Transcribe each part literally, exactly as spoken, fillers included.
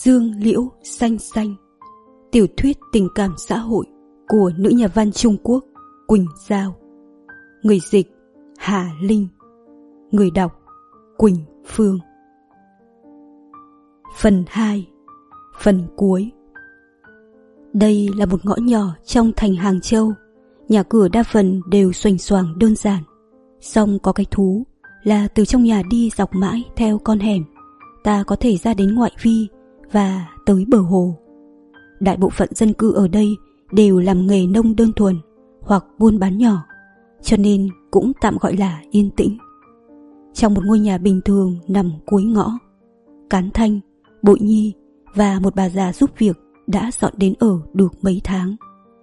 Dương liễu xanh xanh, tiểu thuyết tình cảm xã hội của nữ nhà văn Trung Quốc Quỳnh Giao. Người dịch Hà Linh. Người đọc Quỳnh Phương. Phần hai. Phần cuối. Đây là một ngõ nhỏ trong thành Hàng Châu. Nhà cửa đa phần đều xoành xoàng đơn giản, song có cái thú là từ trong nhà đi dọc mãi theo con hẻm, ta có thể ra đến ngoại vi và tới bờ hồ. Đại bộ phận dân cư ở đây đều làm nghề nông đơn thuần hoặc buôn bán nhỏ, cho nên cũng tạm gọi là yên tĩnh. Trong một ngôi nhà bình thường nằm cuối ngõ, Cán Thanh, Bội Nhi và một bà già giúp việc đã dọn đến ở được mấy tháng.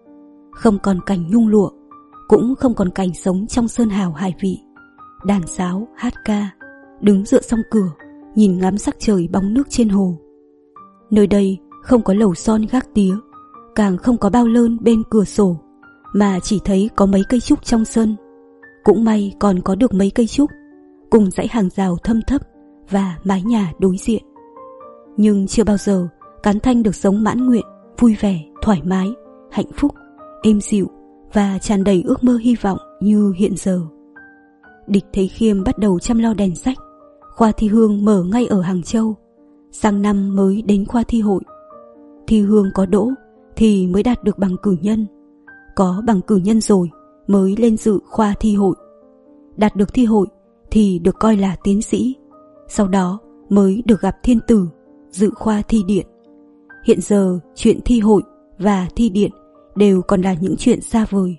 Không còn cảnh nhung lụa, cũng không còn cảnh sống trong sơn hào hải vị, đàn sáo hát ca, đứng dựa song cửa nhìn ngắm sắc trời bóng nước trên hồ. Nơi đây không có lầu son gác tía, càng không có bao lơn bên cửa sổ, mà chỉ thấy có mấy cây trúc trong sân. Cũng may còn có được mấy cây trúc cùng dãy hàng rào thâm thấp và mái nhà đối diện. Nhưng chưa bao giờ Cán Thanh được sống mãn nguyện, vui vẻ, thoải mái, hạnh phúc, êm dịu và tràn đầy ước mơ hy vọng như hiện giờ. Địch Thế Khiêm bắt đầu chăm lo đèn sách. Khoa thi hương mở ngay ở Hàng Châu, sang năm mới đến khoa thi hội. Thi hương có đỗ thì mới đạt được bằng cử nhân, có bằng cử nhân rồi mới lên dự khoa thi hội. Đạt được thi hội thì được coi là tiến sĩ, sau đó mới được gặp thiên tử, dự khoa thi điện. Hiện giờ chuyện thi hội và thi điện đều còn là những chuyện xa vời.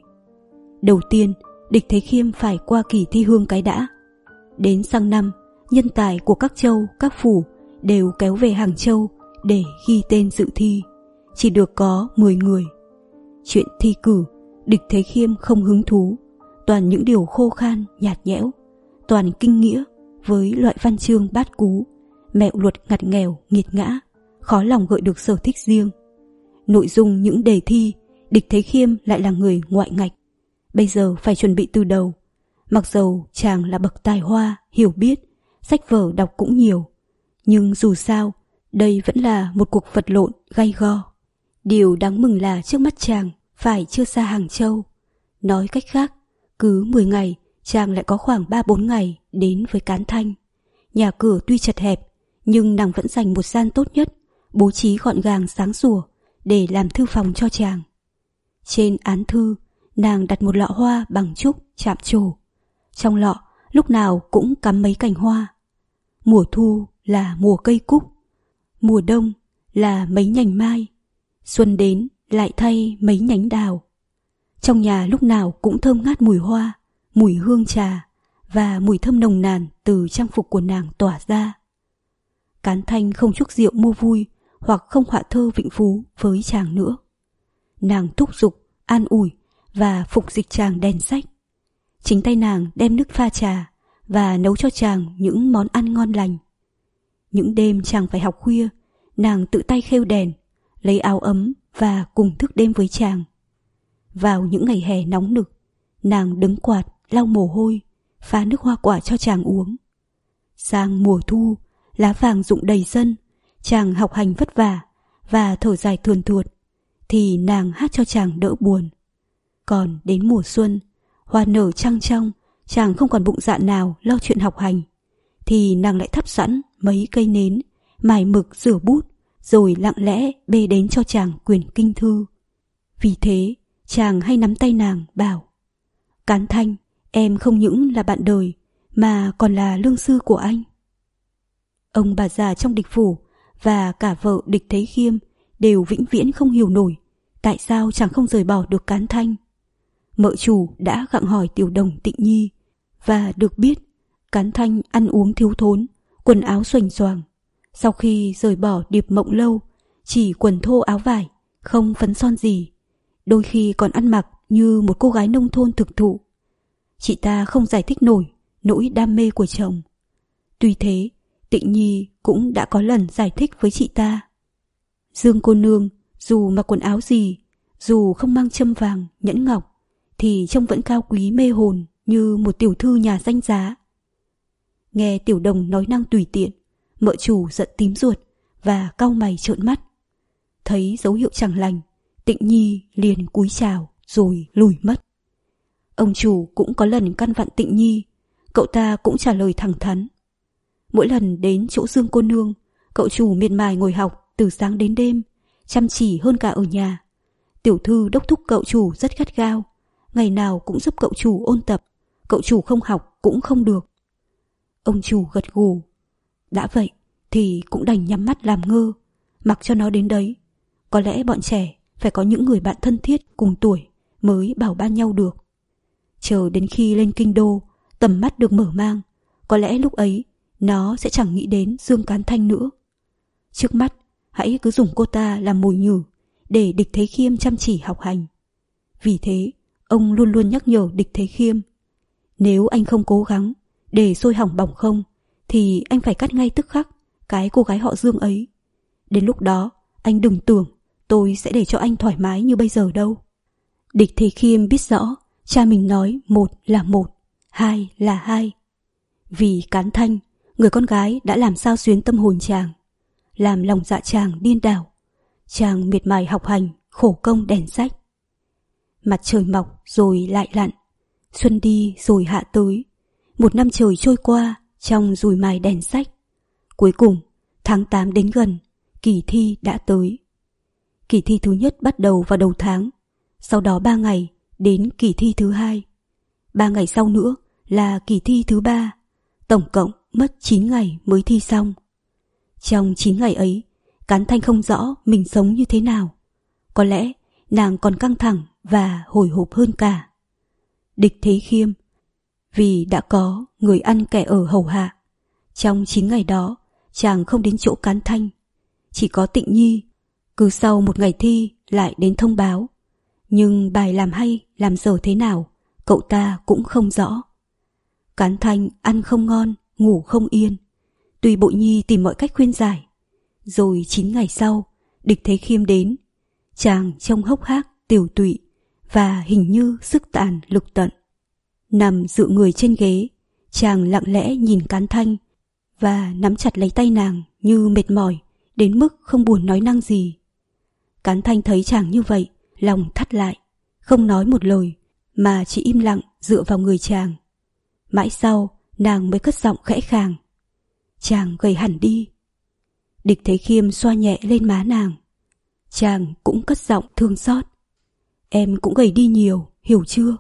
Đầu tiên, Địch Thế Khiêm phải qua kỳ thi hương cái đã. Đến sang năm, nhân tài của các châu, các phủ đều kéo về Hàng Châu để ghi tên dự thi. Chỉ được có mười người. Chuyện thi cử, Địch Thế Khiêm không hứng thú, toàn những điều khô khan, nhạt nhẽo, toàn kinh nghĩa với loại văn chương bát cú, mẹo luật ngặt nghèo, nghiệt ngã, khó lòng gợi được sở thích riêng. Nội dung những đề thi, Địch Thế Khiêm lại là người ngoại ngạch. Bây giờ phải chuẩn bị từ đầu. Mặc dầu chàng là bậc tài hoa, hiểu biết, sách vở đọc cũng nhiều, nhưng dù sao, đây vẫn là một cuộc vật lộn gay go. Điều đáng mừng là trước mắt chàng phải chưa xa Hàng Châu. Nói cách khác, cứ mười ngày chàng lại có khoảng ba bốn ngày đến với Cán Thanh. Nhà cửa tuy chật hẹp, nhưng nàng vẫn dành một gian tốt nhất, bố trí gọn gàng sáng sủa để làm thư phòng cho chàng. Trên án thư, nàng đặt một lọ hoa bằng trúc chạm trổ. Trong lọ lúc nào cũng cắm mấy cành hoa. Mùa thu là mùa cây cúc, mùa đông là mấy nhành mai, xuân đến lại thay mấy nhánh đào. Trong nhà lúc nào cũng thơm ngát mùi hoa, mùi hương trà và mùi thơm nồng nàn từ trang phục của nàng tỏa ra. Cán Thanh không chúc rượu mua vui hoặc không họa thơ vịnh phú với chàng nữa. Nàng thúc giục, an ủi và phục dịch chàng đèn sách. Chính tay nàng đem nước pha trà và nấu cho chàng những món ăn ngon lành. Những đêm chàng phải học khuya, nàng tự tay khêu đèn, lấy áo ấm và cùng thức đêm với chàng. Vào những ngày hè nóng nực, nàng đứng quạt, lau mồ hôi, pha nước hoa quả cho chàng uống. Sang mùa thu, lá vàng rụng đầy sân, chàng học hành vất vả và thở dài thườn thượt, thì nàng hát cho chàng đỡ buồn. Còn đến mùa xuân, hoa nở trăng trong, chàng không còn bụng dạ nào lo chuyện học hành, thì nàng lại thắp sẵn mấy cây nến, mài mực rửa bút, rồi lặng lẽ bê đến cho chàng quyển kinh thư. Vì thế, chàng hay nắm tay nàng bảo: Cán Thanh, em không những là bạn đời, mà còn là lương sư của anh. Ông bà già trong địch phủ và cả vợ Địch Thế Khiêm đều vĩnh viễn không hiểu nổi tại sao chàng không rời bỏ được Cán Thanh. Mợ chủ đã gặng hỏi tiểu đồng Tịnh Nhi, và được biết Cán Thanh ăn uống thiếu thốn, quần áo xoành xoàng. Sau khi rời bỏ Điệp Mộng Lâu, chỉ quần thô áo vải, không phấn son gì, đôi khi còn ăn mặc như một cô gái nông thôn thực thụ. Chị ta không giải thích nổi nỗi đam mê của chồng. Tuy thế, Tịnh Nhi cũng đã có lần giải thích với chị ta: Dương cô nương dù mặc quần áo gì, dù không mang châm vàng, nhẫn ngọc, thì trông vẫn cao quý mê hồn như một tiểu thư nhà danh giá. Nghe tiểu đồng nói năng tùy tiện, mợ chủ giận tím ruột và cau mày trợn mắt. Thấy dấu hiệu chẳng lành, Tịnh Nhi liền cúi chào rồi lùi mất. Ông chủ cũng có lần căn vặn Tịnh Nhi, cậu ta cũng trả lời thẳng thắn. Mỗi lần đến chỗ Dương cô nương, cậu chủ miệt mài ngồi học từ sáng đến đêm, chăm chỉ hơn cả ở nhà. Tiểu thư đốc thúc cậu chủ rất gắt gao, ngày nào cũng giúp cậu chủ ôn tập, cậu chủ không học cũng không được. Ông chủ gật gù. Đã vậy thì cũng đành nhắm mắt làm ngơ, mặc cho nó đến đấy. Có lẽ bọn trẻ phải có những người bạn thân thiết cùng tuổi mới bảo ban nhau được. Chờ đến khi lên kinh đô, tầm mắt được mở mang, có lẽ lúc ấy nó sẽ chẳng nghĩ đến Dương Cán Thanh nữa. Trước mắt hãy cứ dùng cô ta làm mồi nhử để Địch Thế Khiêm chăm chỉ học hành. Vì thế ông luôn luôn nhắc nhở Địch Thế Khiêm, nếu anh không cố gắng để sôi hỏng bỏng không thì anh phải cắt ngay tức khắc cái cô gái họ Dương ấy. Đến lúc đó anh đừng tưởng tôi sẽ để cho anh thoải mái như bây giờ đâu. Địch Thế Khiêm biết rõ cha mình nói một là một, hai là hai. Vì Cán Thanh, người con gái đã làm sao xuyến tâm hồn chàng, làm lòng dạ chàng điên đảo. Chàng miệt mài học hành, khổ công đèn sách. Mặt trời mọc rồi lại lặn, xuân đi rồi hạ tới. Một năm trời trôi qua trong dùi mài đèn sách. Cuối cùng tháng tám đến gần, kỳ thi đã tới. Kỳ thi thứ nhất bắt đầu vào đầu tháng, sau đó ba ngày đến kỳ thi thứ hai. Ba ngày sau nữa là kỳ thi thứ ba. Tổng cộng mất chín ngày mới thi xong. Trong chín ngày ấy, Cán Thanh không rõ mình sống như thế nào. Có lẽ nàng còn căng thẳng và hồi hộp hơn cả. Địch Thế Khiêm, vì đã có người ăn kẻ ở hầu hạ, trong chín ngày đó chàng không đến chỗ Cán Thanh. Chỉ có Tịnh Nhi cứ sau một ngày thi lại đến thông báo, nhưng bài làm hay làm dở thế nào cậu ta cũng không rõ. Cán Thanh ăn không ngon, ngủ không yên, tuy Bội Nhi tìm mọi cách khuyên giải. Rồi chín ngày sau, Địch Thế Khiêm đến. Chàng trông hốc hác, tiểu tụy và hình như sức tàn lực tận. Nằm dựa người trên ghế, chàng lặng lẽ nhìn Cán Thanh và nắm chặt lấy tay nàng như mệt mỏi đến mức không buồn nói năng gì. Cán Thanh thấy chàng như vậy, lòng thắt lại, không nói một lời mà chỉ im lặng dựa vào người chàng. Mãi sau nàng mới cất giọng khẽ khàng, chàng gầy hẳn đi. Địch Thế Khiêm xoa nhẹ lên má nàng. Chàng cũng cất giọng thương xót, em cũng gầy đi nhiều, hiểu chưa?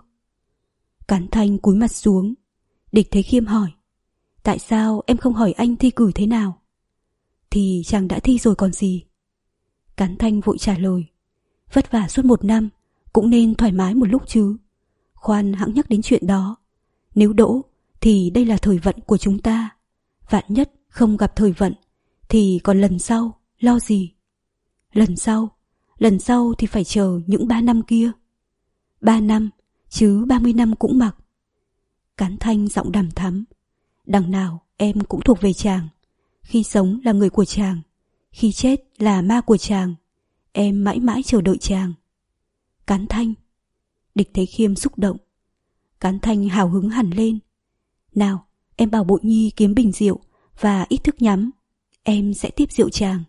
Cán Thanh cúi mặt xuống. Địch Thế Khiêm hỏi, tại sao em không hỏi anh thi cử thế nào? Thì chàng đã thi rồi còn gì. Cán Thanh vội trả lời, vất vả suốt một năm cũng nên thoải mái một lúc chứ. Khoan hẵng nhắc đến chuyện đó. Nếu đỗ thì đây là thời vận của chúng ta. Vạn nhất không gặp thời vận thì còn lần sau lo gì? Lần sau, lần sau thì phải chờ những ba năm kia. Ba năm, chứ ba mươi năm cũng mặc. Cán Thanh giọng đằm thắm, đằng nào em cũng thuộc về chàng. Khi sống là người của chàng, khi chết là ma của chàng. Em mãi mãi chờ đợi chàng. Cán Thanh. Địch Thế Khiêm xúc động. Cán Thanh hào hứng hẳn lên. Nào, em bảo Bội Nhi kiếm bình rượu và ít thức nhắm, em sẽ tiếp rượu chàng.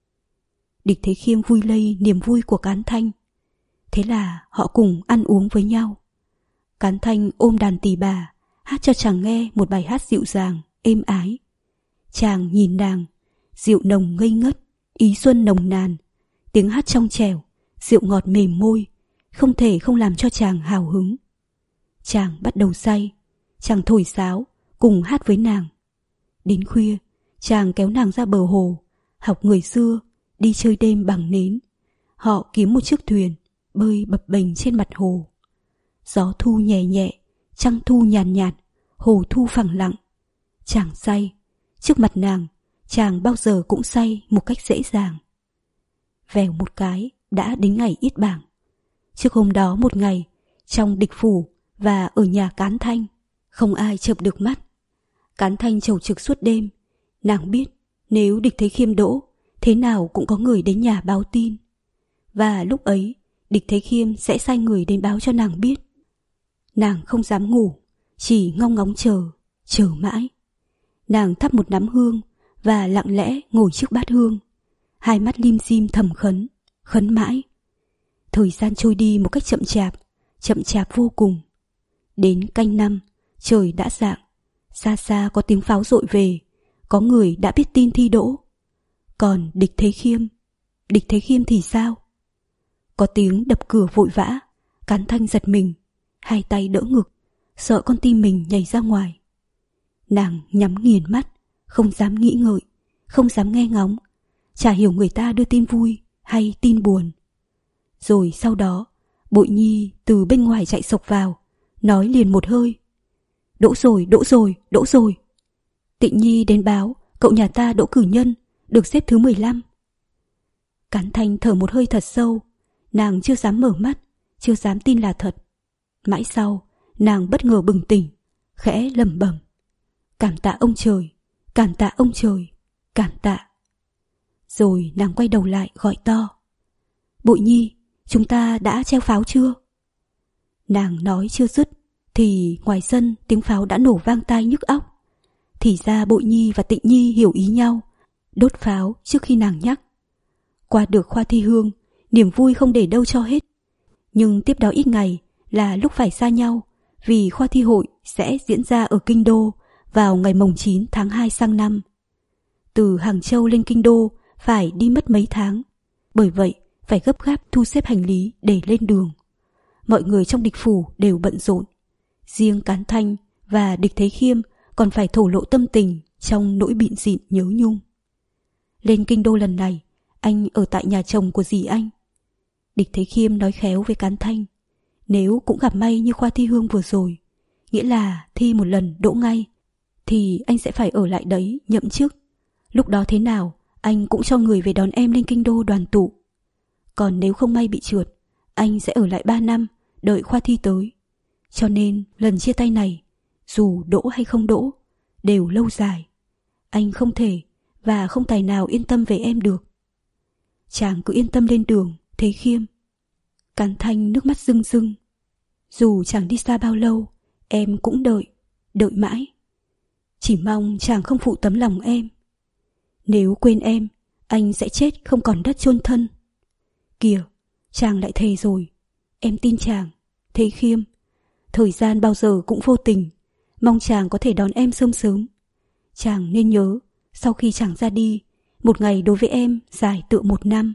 Địch Thế Khiêm vui lây niềm vui của Cán Thanh. Thế là họ cùng ăn uống với nhau. Cán Thanh ôm đàn tỳ bà, hát cho chàng nghe một bài hát dịu dàng, êm ái. Chàng nhìn nàng, rượu nồng ngây ngất, ý xuân nồng nàn, tiếng hát trong trẻo, rượu ngọt mềm môi, không thể không làm cho chàng hào hứng. Chàng bắt đầu say, chàng thổi sáo, cùng hát với nàng. Đến khuya, chàng kéo nàng ra bờ hồ, học người xưa, đi chơi đêm bằng nến. Họ kiếm một chiếc thuyền, bơi bập bềnh trên mặt hồ. Gió thu nhẹ nhẹ, trăng thu nhàn nhạt, hồ thu phẳng lặng. Chàng say, trước mặt nàng, chàng bao giờ cũng say một cách dễ dàng. Vèo một cái, đã đến ngày yết bảng. Trước hôm đó một ngày, trong địch phủ và ở nhà Cán Thanh, không ai chợp được mắt. Cán Thanh chầu trực suốt đêm. Nàng biết nếu Địch Thế Khiêm đỗ, thế nào cũng có người đến nhà báo tin. Và lúc ấy, Địch Thế Khiêm sẽ sai người đến báo cho nàng biết. Nàng không dám ngủ, chỉ ngong ngóng chờ, chờ mãi. Nàng thắp một nắm hương và lặng lẽ ngồi trước bát hương, hai mắt lim dim thầm khấn, khấn mãi. Thời gian trôi đi một cách chậm chạp, chậm chạp vô cùng. Đến canh năm, trời đã rạng, xa xa có tiếng pháo dội về, có người đã biết tin thi đỗ. Còn địch Thế Khiêm, địch Thế Khiêm thì sao? Có tiếng đập cửa vội vã, Cán Thanh giật mình, hai tay đỡ ngực, sợ con tim mình nhảy ra ngoài. Nàng nhắm nghiền mắt, không dám nghĩ ngợi, không dám nghe ngóng, chả hiểu người ta đưa tin vui hay tin buồn. Rồi sau đó, Bội Nhi từ bên ngoài chạy sộc vào, nói liền một hơi: Đỗ rồi, đỗ rồi, đỗ rồi. Tịnh Nhi đến báo, cậu nhà ta đỗ cử nhân, được xếp thứ mười lăm. Cán Thanh thở một hơi thật sâu, nàng chưa dám mở mắt, chưa dám tin là thật. Mãi sau, nàng bất ngờ bừng tỉnh, khẽ lẩm bẩm: Cảm tạ ông trời, cảm tạ ông trời, cảm tạ. Rồi nàng quay đầu lại gọi to: Bội Nhi, chúng ta đã treo pháo chưa? Nàng nói chưa dứt thì ngoài sân tiếng pháo đã nổ vang tai nhức óc. Thì ra Bội Nhi và Tịnh Nhi hiểu ý nhau, đốt pháo trước khi nàng nhắc. Qua được khoa thi hương, niềm vui không để đâu cho hết. Nhưng tiếp đó ít ngày là lúc phải xa nhau, vì khoa thi hội sẽ diễn ra ở Kinh Đô vào ngày mồng chín tháng hai sang năm. Từ Hàng Châu lên Kinh Đô phải đi mất mấy tháng, bởi vậy phải gấp gáp thu xếp hành lý để lên đường. Mọi người trong địch phủ đều bận rộn. Riêng Cán Thanh và địch Thế Khiêm còn phải thổ lộ tâm tình trong nỗi bịn dịn nhớ nhung. Lên Kinh Đô lần này, anh ở tại nhà chồng của dì anh. Địch Thế Khiêm nói khéo với Cán Thanh: Nếu cũng gặp may như khoa thi hương vừa rồi, nghĩa là thi một lần đỗ ngay, thì anh sẽ phải ở lại đấy nhậm chức. Lúc đó thế nào, anh cũng cho người về đón em lên Kinh Đô đoàn tụ. Còn nếu không may bị trượt, anh sẽ ở lại ba năm, đợi khoa thi tới. Cho nên lần chia tay này, dù đỗ hay không đỗ, đều lâu dài. Anh không thể và không tài nào yên tâm về em được. Chàng cứ yên tâm lên đường, Thế Khiêm. Cán Thanh nước mắt rưng rưng. Dù chàng đi xa bao lâu, em cũng đợi, đợi mãi. Chỉ mong chàng không phụ tấm lòng em. Nếu quên em, anh sẽ chết không còn đất chôn thân. Kìa, chàng lại thề rồi. Em tin chàng, Thế Khiêm. Thời gian bao giờ cũng vô tình, mong chàng có thể đón em sớm sớm. Chàng nên nhớ, sau khi chàng ra đi, một ngày đối với em dài tựa một năm.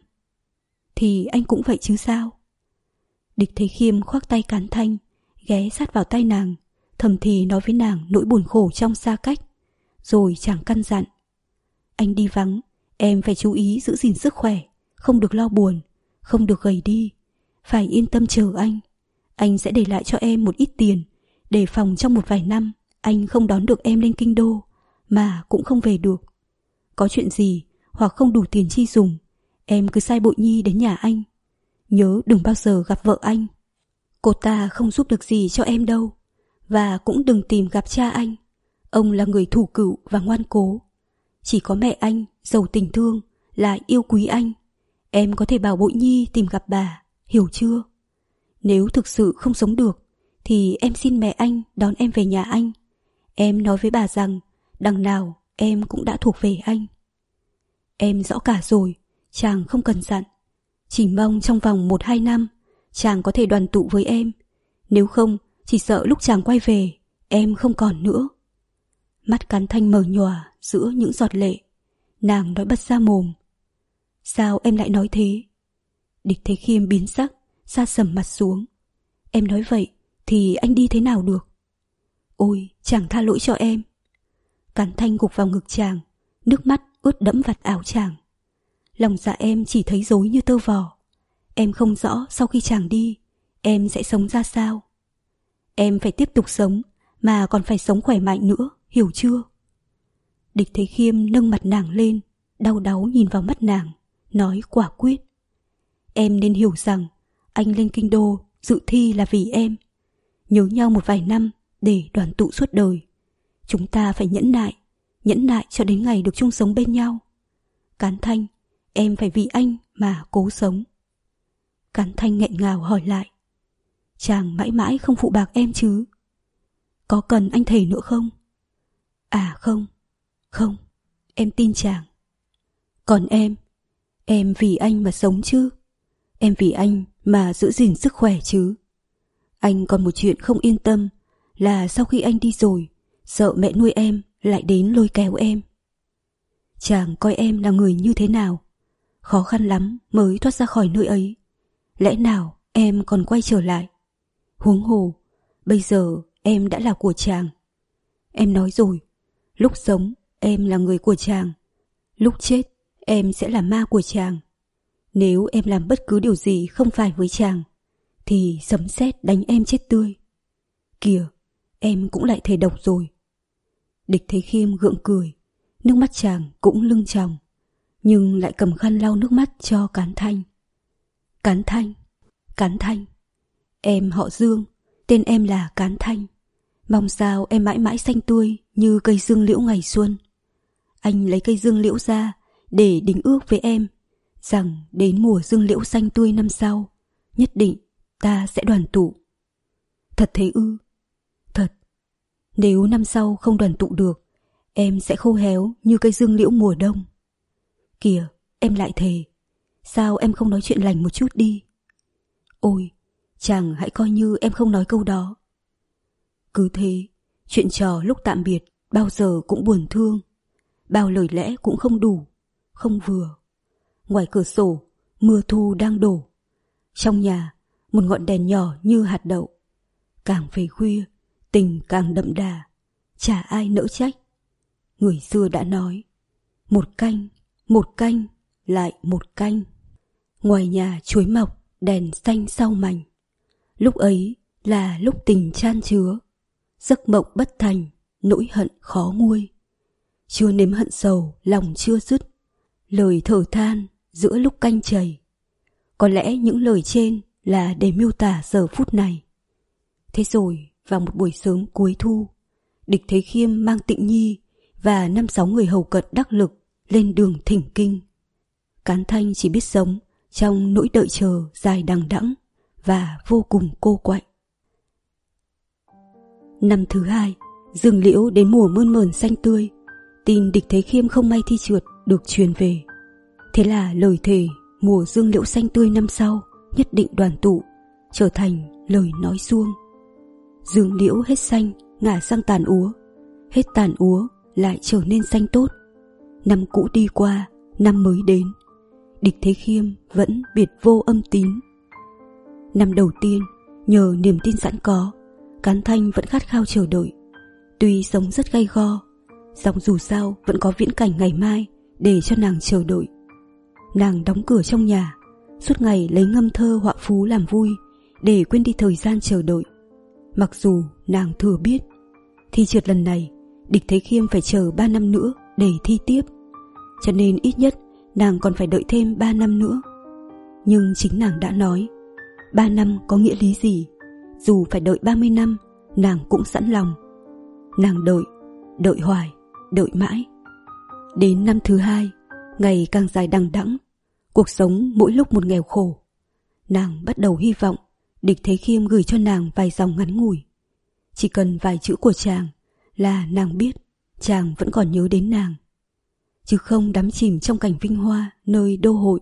Thì anh cũng vậy chứ sao? Địch Thế Khiêm khoác tay Cán Thanh, ghé sát vào tay nàng, thầm thì nói với nàng nỗi buồn khổ trong xa cách. Rồi chàng căn dặn: Anh đi vắng, em phải chú ý giữ gìn sức khỏe, không được lo buồn, không được gầy đi. Phải yên tâm chờ anh. Anh sẽ để lại cho em một ít tiền, để phòng trong một vài năm anh không đón được em lên Kinh Đô, mà cũng không về được. Có chuyện gì hoặc không đủ tiền chi dùng, em cứ sai Bội Nhi đến nhà anh. Nhớ đừng bao giờ gặp vợ anh. Cô ta không giúp được gì cho em đâu. Và cũng đừng tìm gặp cha anh. Ông là người thủ cựu và ngoan cố. Chỉ có mẹ anh giàu tình thương, lại yêu quý anh. Em có thể bảo Bội Nhi tìm gặp bà, hiểu chưa? Nếu thực sự không sống được, thì em xin mẹ anh đón em về nhà anh. Em nói với bà rằng đằng nào em cũng đã thuộc về anh. Em rõ cả rồi, chàng không cần dặn. Chỉ mong trong vòng một hai năm chàng có thể đoàn tụ với em. Nếu không, chỉ sợ lúc chàng quay về, em không còn nữa. Mắt Cán Thanh mờ nhòa giữa những giọt lệ. Nàng nói bật ra mồm: Sao em lại nói thế? Địch Thế Khiêm biến sắc, sa sầm mặt xuống. Em nói vậy thì anh đi thế nào được? Ôi, chàng tha lỗi cho em. Cán Thanh gục vào ngực chàng, nước mắt ướt đẫm vạt áo chàng. Lòng dạ em chỉ thấy rối như tơ vò. Em không rõ sau khi chàng đi, em sẽ sống ra sao. Em phải tiếp tục sống, mà còn phải sống khỏe mạnh nữa, hiểu chưa? Địch Thế Khiêm nâng mặt nàng lên, đau đáu nhìn vào mắt nàng, nói quả quyết: Em nên hiểu rằng anh lên Kinh Đô dự thi là vì em. Nhớ nhau một vài năm để đoàn tụ suốt đời. Chúng ta phải nhẫn nại, nhẫn nại cho đến ngày được chung sống bên nhau. Cán Thanh, em phải vì anh mà cố sống. Cán Thanh nghẹn ngào hỏi lại: Chàng mãi mãi không phụ bạc em chứ? Có cần anh thề nữa không? À không, không, em tin chàng. Còn em, Em vì anh mà sống chứ. Em vì anh mà giữ gìn sức khỏe chứ. Anh còn một chuyện không yên tâm là sau khi anh đi rồi, sợ mẹ nuôi em lại đến lôi kéo em. Chàng coi em là người như thế nào, khó khăn lắm mới thoát ra khỏi nơi ấy. Lẽ nào em còn quay trở lại? Huống hồ, bây giờ em đã là của chàng. Em nói rồi, lúc sống em là người của chàng, lúc chết em sẽ là ma của chàng. Nếu em làm bất cứ điều gì không phải với chàng, thì sấm sét đánh em chết tươi. Kìa, em cũng lại thề độc rồi. Địch Thế Khiêm gượng cười, nước mắt chàng cũng lưng tròng, nhưng lại cầm khăn lau nước mắt cho Cán Thanh. Cán Thanh, Cán Thanh, em họ Dương, tên em là Cán Thanh. Mong sao em mãi mãi xanh tươi như cây dương liễu ngày xuân. Anh lấy cây dương liễu ra để đính ước với em, rằng đến mùa dương liễu xanh tươi năm sau, nhất định ta sẽ đoàn tụ. Thật thế ư? Thật. Nếu năm sau không đoàn tụ được, em sẽ khô héo như cây dương liễu mùa đông. Kìa, em lại thề. Sao em không nói chuyện lành một chút đi? Ôi, chàng hãy coi như em không nói câu đó. Cứ thế, chuyện trò lúc tạm biệt bao giờ cũng buồn thương, bao lời lẽ cũng không đủ, không vừa. Ngoài cửa sổ, mưa thu đang đổ. Trong nhà, một ngọn đèn nhỏ như hạt đậu. Càng về khuya, tình càng đậm đà, chả ai nỡ trách. Người xưa đã nói, một canh, một canh, lại một canh. Ngoài nhà chuối mọc, đèn xanh sau mành. Lúc ấy là lúc tình chan chứa, giấc mộng bất thành, nỗi hận khó nguôi. Chưa nếm hận sầu, lòng chưa dứt, lời thở than giữa lúc canh chảy. Có lẽ những lời trên là để miêu tả giờ phút này. Thế rồi, vào một buổi sớm cuối thu, Địch Thế Khiêm mang Tịnh Nhi và năm sáu người hầu cận đắc lực lên đường thỉnh kinh. Cán Thanh chỉ biết sống trong nỗi đợi chờ dài đằng đẵng và vô cùng cô quạnh. Năm thứ hai, dương liễu đến mùa mơn mởn xanh tươi, tin Địch Thế Khiêm không may thi trượt được truyền về. Thế là lời thề mùa dương liễu xanh tươi năm sau nhất định đoàn tụ trở thành lời nói suông. Dương liễu hết xanh ngả sang tàn úa, hết tàn úa lại trở nên xanh tốt. Năm cũ đi qua, năm mới đến, Địch Thế Khiêm vẫn biệt vô âm tín. Năm đầu tiên, nhờ niềm tin sẵn có, Cán Thanh vẫn khát khao chờ đợi. Tuy sống rất gay go, song dù sao vẫn có viễn cảnh ngày mai để cho nàng chờ đợi. Nàng đóng cửa trong nhà, suốt ngày lấy ngâm thơ họa phú làm vui để quên đi thời gian chờ đợi. Mặc dù nàng thừa biết thi trượt lần này Địch Thế Khiêm phải chờ ba năm nữa để thi tiếp, cho nên ít nhất nàng còn phải đợi thêm ba năm nữa. Nhưng chính nàng đã nói, ba năm có nghĩa lý gì, dù phải đợi ba mươi năm nàng cũng sẵn lòng. Nàng đợi, đợi hoài, đợi mãi. Đến năm thứ hai, ngày càng dài đằng đẵng, cuộc sống mỗi lúc một nghèo khổ. Nàng bắt đầu hy vọng Địch Thế Khiêm gửi cho nàng vài dòng ngắn ngủi. Chỉ cần vài chữ của chàng là nàng biết chàng vẫn còn nhớ đến nàng, chứ không đắm chìm trong cảnh vinh hoa nơi đô hội.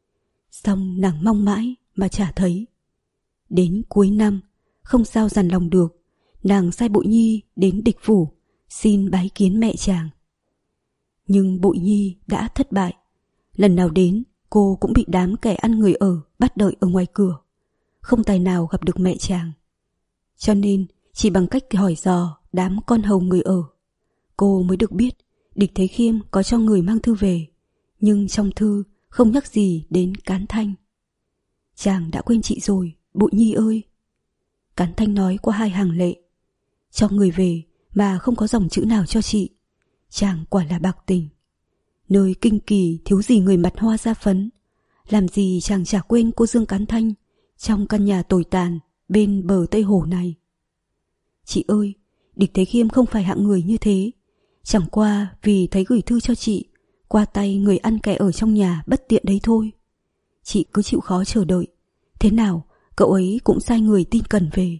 Xong nàng mong mãi mà chả thấy. Đến cuối năm, không sao dằn lòng được, nàng sai Bội Nhi đến Địch phủ xin bái kiến mẹ chàng. Nhưng Bội Nhi đã thất bại. Lần nào đến, cô cũng bị đám kẻ ăn người ở bắt đợi ở ngoài cửa, không tài nào gặp được mẹ chàng. Cho nên chỉ bằng cách hỏi dò đám con hầu người ở, cô mới được biết Địch Thế Khiêm có cho người mang thư về, nhưng trong thư không nhắc gì đến Cán Thanh. Chàng đã quên chị rồi, Bội Nhi ơi. Cán Thanh nói qua hai hàng lệ, cho người về mà không có dòng chữ nào cho chị, chàng quả là bạc tình. Nơi kinh kỳ thiếu gì người mặt hoa da phấn, làm gì chàng chả quên cô Dương Cán Thanh trong căn nhà tồi tàn bên bờ Tây Hồ này. Chị ơi, Địch Thế Khiêm không phải hạng người như thế, chẳng qua vì thấy gửi thư cho chị qua tay người ăn kẻ ở trong nhà bất tiện đấy thôi. Chị cứ chịu khó chờ đợi, thế nào cậu ấy cũng sai người tin cần về.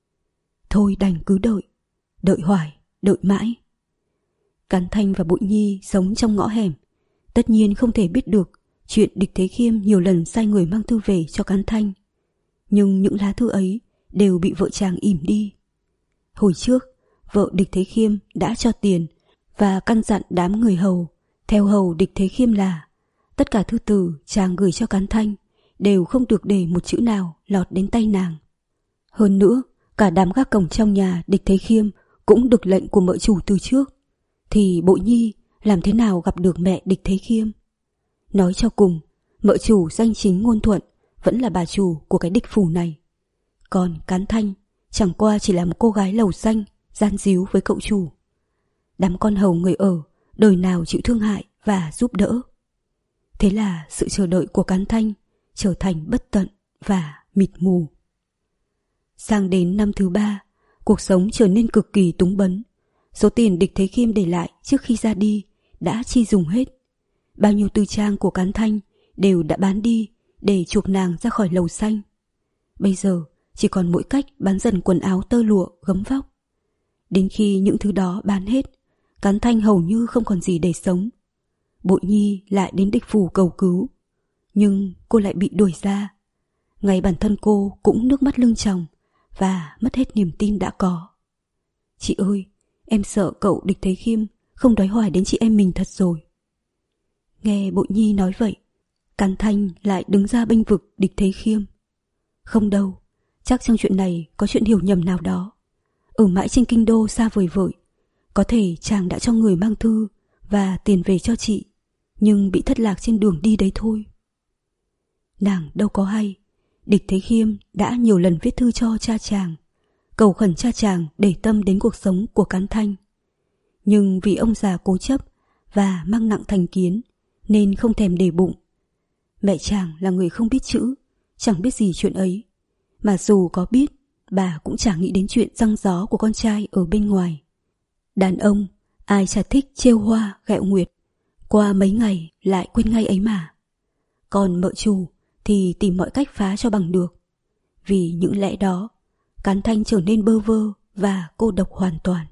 Thôi đành cứ đợi, đợi hoài, đợi mãi. Cán Thanh và Bội Nhi sống trong ngõ hẻm, tất nhiên không thể biết được chuyện Địch Thế Khiêm nhiều lần sai người mang thư về cho Cán Thanh, nhưng những lá thư ấy đều bị vợ chàng ỉm đi. Hồi trước, vợ Địch Thế Khiêm đã cho tiền và căn dặn đám người hầu theo hầu Địch Thế Khiêm là tất cả thư từ chàng gửi cho Cán Thanh đều không được để một chữ nào lọt đến tay nàng. Hơn nữa, cả đám gác cổng trong nhà Địch Thế Khiêm cũng được lệnh của mợ chủ từ trước, thì Bội Nhi làm thế nào gặp được mẹ Địch Thế Khiêm? Nói cho cùng, mợ chủ danh chính ngôn thuận vẫn là bà chủ của cái địch phủ này. Còn Cán Thanh chẳng qua chỉ là một cô gái lầu xanh gian díu với cậu chủ. Đám con hầu người ở đời nào chịu thương hại và giúp đỡ. Thế là sự chờ đợi của Cán Thanh trở thành bất tận và mịt mù. Sang đến năm thứ ba, cuộc sống trở nên cực kỳ túng bấn. Số tiền Địch Thế Khiêm để lại trước khi ra đi đã chi dùng hết. Bao nhiêu tư trang của Cán Thanh đều đã bán đi để chuộc nàng ra khỏi lầu xanh. Bây giờ chỉ còn mỗi cách bán dần quần áo tơ lụa gấm vóc. Đến khi những thứ đó bán hết, Cán Thanh hầu như không còn gì để sống. Bội Nhi lại đến địch phủ cầu cứu, nhưng cô lại bị đuổi ra. Ngay bản thân cô cũng nước mắt lưng tròng và mất hết niềm tin đã có. Chị ơi, em sợ cậu Địch Thế Khiêm không đói hoài đến chị em mình thật rồi. Nghe Bội Nhi nói vậy, Cán Thanh lại đứng ra bênh vực Địch Thế Khiêm. Không đâu, chắc trong chuyện này có chuyện hiểu nhầm nào đó. Ở mãi trên kinh đô xa vời vợi, có thể chàng đã cho người mang thư và tiền về cho chị, nhưng bị thất lạc trên đường đi đấy thôi. Nàng đâu có hay, Địch Thế Khiêm đã nhiều lần viết thư cho cha chàng, cầu khẩn cha chàng để tâm đến cuộc sống của Cán Thanh. Nhưng vì ông già cố chấp và mang nặng thành kiến nên không thèm để bụng. Mẹ chàng là người không biết chữ, chẳng biết gì chuyện ấy, mà dù có biết, bà cũng chẳng nghĩ đến chuyện răng gió của con trai ở bên ngoài. Đàn ông ai chả thích trêu hoa ghẹo nguyệt, qua mấy ngày lại quên ngay ấy mà. Còn mợ chủ thì tìm mọi cách phá cho bằng được. Vì những lẽ đó, Cán Thanh trở nên bơ vơ và cô độc hoàn toàn.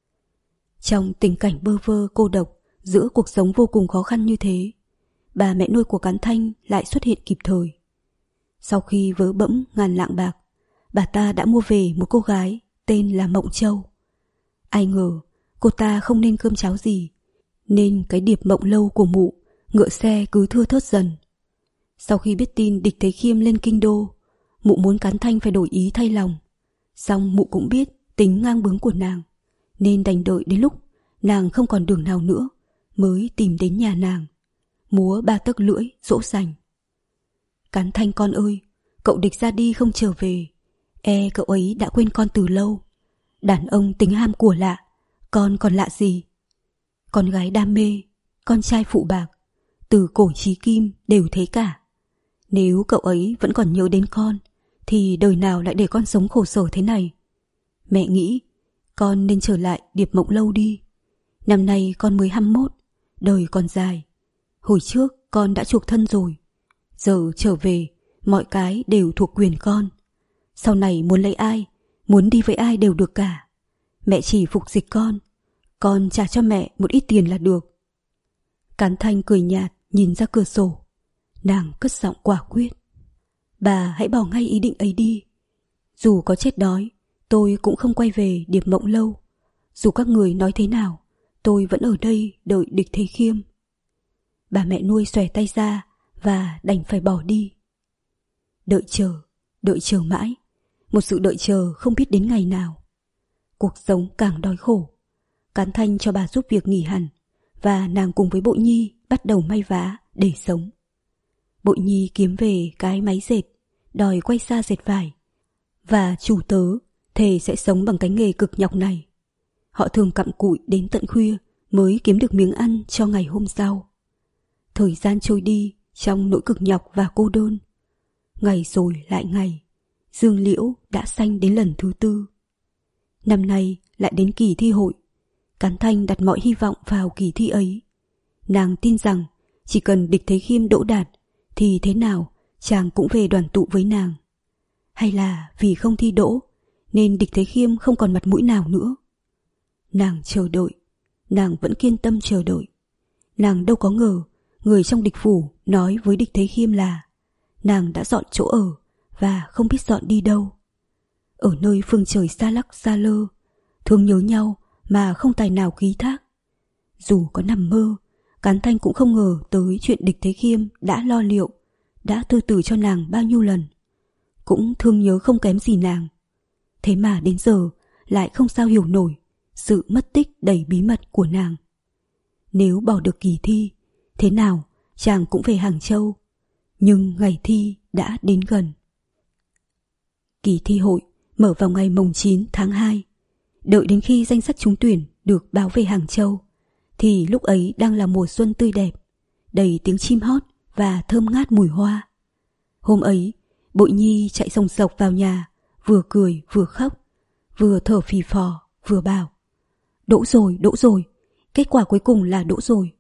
Trong tình cảnh bơ vơ cô độc giữa cuộc sống vô cùng khó khăn như thế, bà mẹ nuôi của Cán Thanh lại xuất hiện kịp thời. Sau khi vớ bẫm ngàn lạng bạc, bà ta đã mua về một cô gái tên là Mộng Châu. Ai ngờ cô ta không nên cơm cháo gì, nên cái điệp mộng lâu của mụ ngựa xe cứ thưa thớt dần. Sau khi biết tin Địch Thế Khiêm lên kinh đô, mụ muốn Cán Thanh phải đổi ý thay lòng. Song mụ cũng biết tính ngang bướng của nàng, nên đành đợi đến lúc nàng không còn đường nào nữa mới tìm đến nhà nàng, múa ba tấc lưỡi dỗ dành. Cán Thanh con ơi, cậu Địch ra đi không trở về, e cậu ấy đã quên con từ lâu. Đàn ông tính ham của lạ, con còn lạ gì? Con gái đam mê, con trai phụ bạc, từ cổ chí kim đều thế cả. Nếu cậu ấy vẫn còn nhớ đến con, thì đời nào lại để con sống khổ sở thế này? Mẹ nghĩ con nên trở lại điệp mộng lâu đi. Năm nay con mới hai mươi mốt, đời còn dài. Hồi trước con đã chuộc thân rồi, giờ trở về mọi cái đều thuộc quyền con. Sau này muốn lấy ai, muốn đi với ai đều được cả. Mẹ chỉ phục dịch con, con trả cho mẹ một ít tiền là được. Cán Thanh cười nhạt nhìn ra cửa sổ. Nàng cất giọng quả quyết. Bà hãy bỏ ngay ý định ấy đi. Dù có chết đói, tôi cũng không quay về điệp mộng lâu. Dù các người nói thế nào, tôi vẫn ở đây đợi Địch Thế Khiêm. Bà mẹ nuôi xòe tay ra và đành phải bỏ đi. Đợi chờ, đợi chờ mãi, một sự đợi chờ không biết đến ngày nào. Cuộc sống càng đói khổ. Cán Thanh cho bà giúp việc nghỉ hẳn, và nàng cùng với Bội Nhi bắt đầu may vá để sống. Bội Nhi kiếm về cái máy dệt, đòi quay xa dệt vải, và chủ tớ thề sẽ sống bằng cái nghề cực nhọc này. Họ thường cặm cụi đến tận khuya mới kiếm được miếng ăn cho ngày hôm sau. Thời gian trôi đi trong nỗi cực nhọc và cô đơn. Ngày rồi lại ngày, dương liễu đã xanh đến lần thứ tư. Năm nay lại đến kỳ thi hội. Cán Thanh đặt mọi hy vọng vào kỳ thi ấy. Nàng tin rằng chỉ cần Địch Thế Khiêm đỗ đạt thì thế nào chàng cũng về đoàn tụ với nàng. Hay là vì không thi đỗ nên Địch Thế Khiêm không còn mặt mũi nào nữa? Nàng chờ đợi, nàng vẫn kiên tâm chờ đợi. Nàng đâu có ngờ người trong địch phủ nói với Địch Thế Khiêm là nàng đã dọn chỗ ở và không biết dọn đi đâu. Ở nơi phương trời xa lắc xa lơ, thương nhớ nhau mà không tài nào ký thác. Dù có nằm mơ, Cán Thanh cũng không ngờ tới chuyện Địch Thế Khiêm đã lo liệu, đã thư từ cho nàng bao nhiêu lần, cũng thương nhớ không kém gì nàng. Thế mà đến giờ lại không sao hiểu nổi sự mất tích đầy bí mật của nàng. Nếu bỏ được kỳ thi, thế nào chàng cũng về Hàng Châu. Nhưng ngày thi đã đến gần. Kỳ thi hội mở vào ngày mồng chín tháng hai. Đợi đến khi danh sách trúng tuyển được báo về Hàng Châu, thì lúc ấy đang là mùa xuân tươi đẹp, đầy tiếng chim hót và thơm ngát mùi hoa. Hôm ấy, Bội Nhi chạy sồng sộc vào nhà, vừa cười vừa khóc, vừa thở phì phò vừa bảo: đỗ rồi, đỗ rồi, kết quả cuối cùng là đỗ rồi.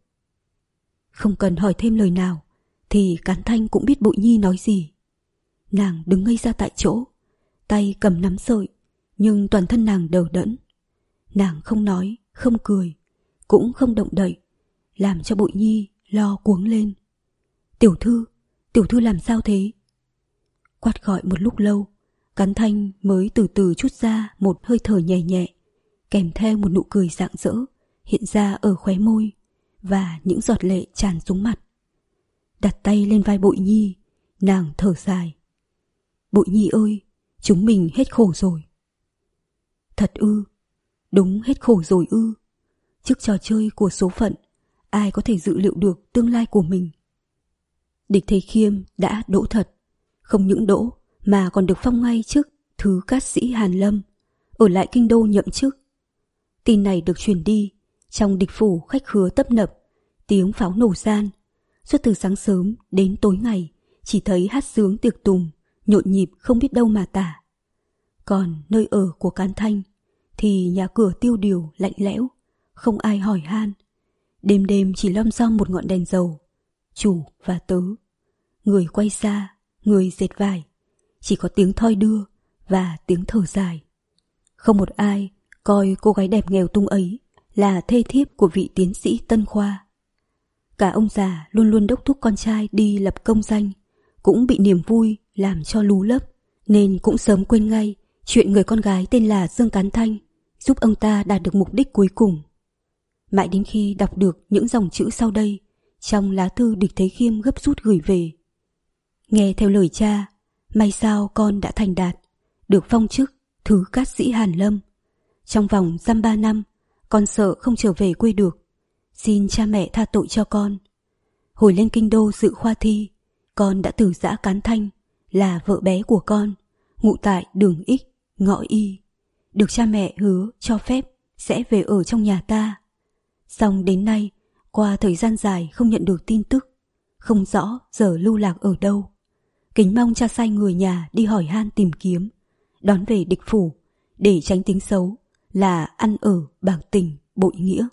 Không cần hỏi thêm lời nào thì Cán Thanh cũng biết Bội Nhi nói gì. Nàng đứng ngây ra tại chỗ, tay cầm nắm sợi, nhưng toàn thân nàng đờ đẫn. Nàng không nói, không cười, cũng không động đậy, làm cho Bội Nhi lo cuống lên. Tiểu thư, tiểu thư làm sao thế? Quát gọi một lúc lâu, Cán Thanh mới từ từ trút ra một hơi thở nhẹ nhẹ, kèm theo một nụ cười rạng rỡ hiện ra ở khóe môi và những giọt lệ tràn xuống mặt. Đặt tay lên vai Bội Nhi, nàng thở dài. Bội Nhi ơi, chúng mình hết khổ rồi. Thật ư? Đúng hết khổ rồi ư? Trước trò chơi của số phận, ai có thể dự liệu được tương lai của mình? Địch Thế Khiêm đã đỗ thật, không những đỗ mà còn được phong ngay chức thứ cát sĩ Hàn Lâm, ở lại kinh đô nhậm chức. Tin này được truyền đi, trong địch phủ khách khứa tấp nập, tiếng pháo nổ gian. Suốt từ sáng sớm đến tối ngày, chỉ thấy hát sướng tiệc tùng, nhộn nhịp không biết đâu mà tả. Còn nơi ở của Cán Thanh thì nhà cửa tiêu điều lạnh lẽo, không ai hỏi han. Đêm đêm chỉ lom rom một ngọn đèn dầu, chủ và tớ, người quay xa, người dệt vải, chỉ có tiếng thoi đưa và tiếng thở dài. Không một ai coi cô gái đẹp nghèo tung ấy là thê thiếp của vị tiến sĩ Tân Khoa. Cả ông già luôn luôn đốc thúc con trai đi lập công danh, cũng bị niềm vui làm cho lú lấp, nên cũng sớm quên ngay chuyện người con gái tên là Dương Cán Thanh giúp ông ta đạt được mục đích cuối cùng. Mãi đến khi đọc được những dòng chữ sau đây trong lá thư Địch Thế Khiêm gấp rút gửi về: nghe theo lời cha, may sao con đã thành đạt, được phong chức thứ cát sĩ Hàn Lâm. Trong vòng dăm ba năm, con sợ không trở về quê được, xin cha mẹ tha tội cho con. Hồi lên kinh đô dự khoa thi, con đã từ giã Cán Thanh là vợ bé của con, ngụ tại đường X, ngõ Y, được cha mẹ hứa cho phép sẽ về ở trong nhà ta. Song đến nay, qua thời gian dài không nhận được tin tức, không rõ giờ lưu lạc ở đâu. Kính mong cha sai người nhà đi hỏi han tìm kiếm, đón về địch phủ, để tránh tiếng xấu là ăn ở bạc tình bội nghĩa.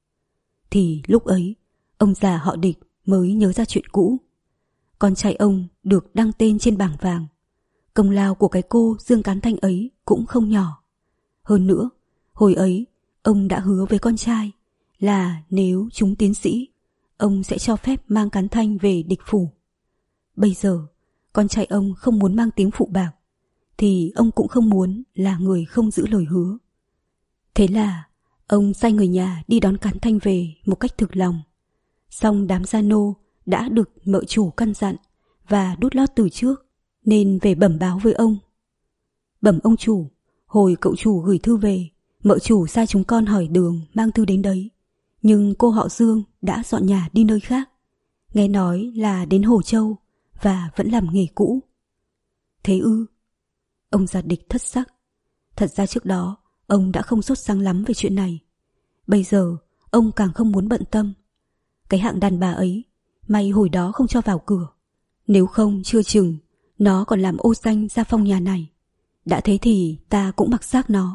Thì lúc ấy, ông già họ Địch mới nhớ ra chuyện cũ. Con trai ông được đăng tên trên bảng vàng. Công lao của cái cô Dương Cán Thanh ấy cũng không nhỏ. Hơn nữa, hồi ấy, ông đã hứa với con trai là nếu chúng tiến sĩ, ông sẽ cho phép mang Cán Thanh về địch phủ. Bây giờ, con trai ông không muốn mang tiếng phụ bạc, thì ông cũng không muốn là người không giữ lời hứa. Thế là ông sai người nhà đi đón Cán Thanh về một cách thực lòng. Song đám gia nô đã được mợ chủ căn dặn và đút lót từ trước, nên về bẩm báo với ông. Bẩm ông chủ, hồi cậu chủ gửi thư về, mợ chủ sai chúng con hỏi đường mang thư đến đấy, nhưng cô họ Dương đã dọn nhà đi nơi khác, nghe nói là đến Hồ Châu và vẫn làm nghề cũ. Thế ư? Ông già Địch thất sắc. Thật ra trước đó ông đã không sốt sáng lắm về chuyện này. Bây giờ ông càng không muốn bận tâm. Cái hạng đàn bà ấy, may hồi đó không cho vào cửa, nếu không chưa chừng nó còn làm ô danh ra phong nhà này. Đã thế thì ta cũng mặc xác nó.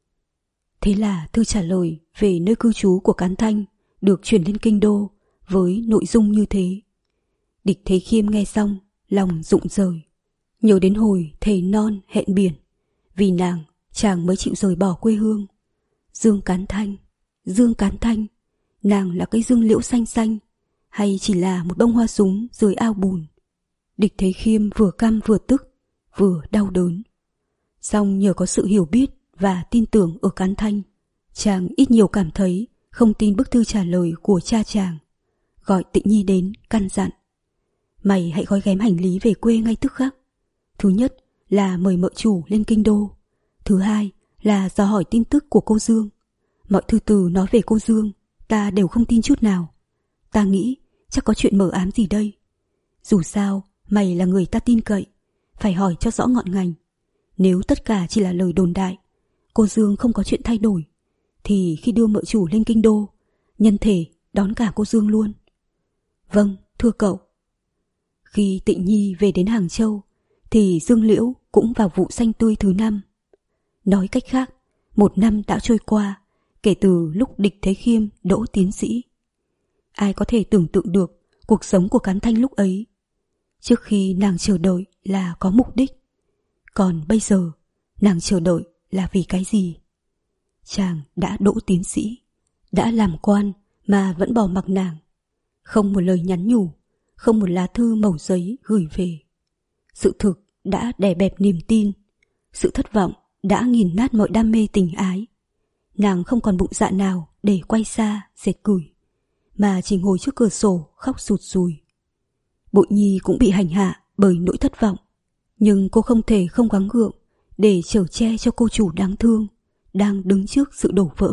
Thế là thư trả lời về nơi cư trú của Cán Thanh được chuyển lên kinh đô với nội dung như thế. Địch Thế Khiêm nghe xong, lòng rụng rời, nhớ đến hồi thề non hẹn biển, vì nàng chàng mới chịu rời bỏ quê hương. Dương Cán Thanh, Dương Cán Thanh, nàng là cây dương liễu xanh xanh, hay chỉ là một bông hoa súng dưới ao bùn? Địch Thế Khiêm vừa căm vừa tức, vừa đau đớn. Song nhờ có sự hiểu biết và tin tưởng ở Cán Thanh, chàng ít nhiều cảm thấy không tin bức thư trả lời của cha chàng. Gọi Tịnh Nhi đến căn dặn: mày hãy gói ghém hành lý về quê ngay tức khắc. Thứ nhất là mời mợ chủ lên kinh đô. Thứ hai là dò hỏi tin tức của cô Dương. Mọi thư từ nói về cô Dương ta đều không tin chút nào. Ta nghĩ chắc có chuyện mờ ám gì đây. Dù sao mày là người ta tin cậy, phải hỏi cho rõ ngọn ngành. Nếu tất cả chỉ là lời đồn đại, cô Dương không có chuyện thay đổi, thì khi đưa mợ chủ lên kinh đô, nhân thể đón cả cô Dương luôn. Vâng, thưa cậu. Khi Tịnh Nhi về đến Hàng Châu thì Dương Liễu cũng vào vụ xanh tươi thứ năm. Nói cách khác, một năm đã trôi qua kể từ lúc Địch Thế Khiêm đỗ tiến sĩ. Ai có thể tưởng tượng được cuộc sống của Cán Thanh lúc ấy. Trước khi nàng chờ đợi là có mục đích, còn bây giờ nàng chờ đợi là vì cái gì? Chàng đã đỗ tiến sĩ, đã làm quan mà vẫn bỏ mặc nàng. Không một lời nhắn nhủ, không một lá thư mẩu giấy gửi về. Sự thực đã đè bẹp niềm tin, sự thất vọng đã nghiền nát mọi đam mê tình ái. Nàng không còn bụng dạ nào để quay xa, dệt cửi, mà chỉ ngồi trước cửa sổ khóc sụt sùi. Bội Nhi cũng bị hành hạ bởi nỗi thất vọng, nhưng cô không thể không gắng gượng để chở che cho cô chủ đáng thương đang đứng trước sự đổ vỡ.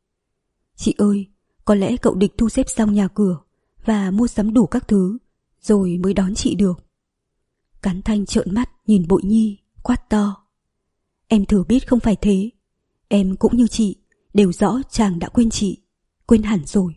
Chị ơi, có lẽ cậu Địch thu xếp xong nhà cửa và mua sắm đủ các thứ rồi mới đón chị được. Cán Thanh trợn mắt nhìn Bội Nhi, quát to: em thừa biết không phải thế. Em cũng như chị đều rõ chàng đã quên chị, quên hẳn rồi.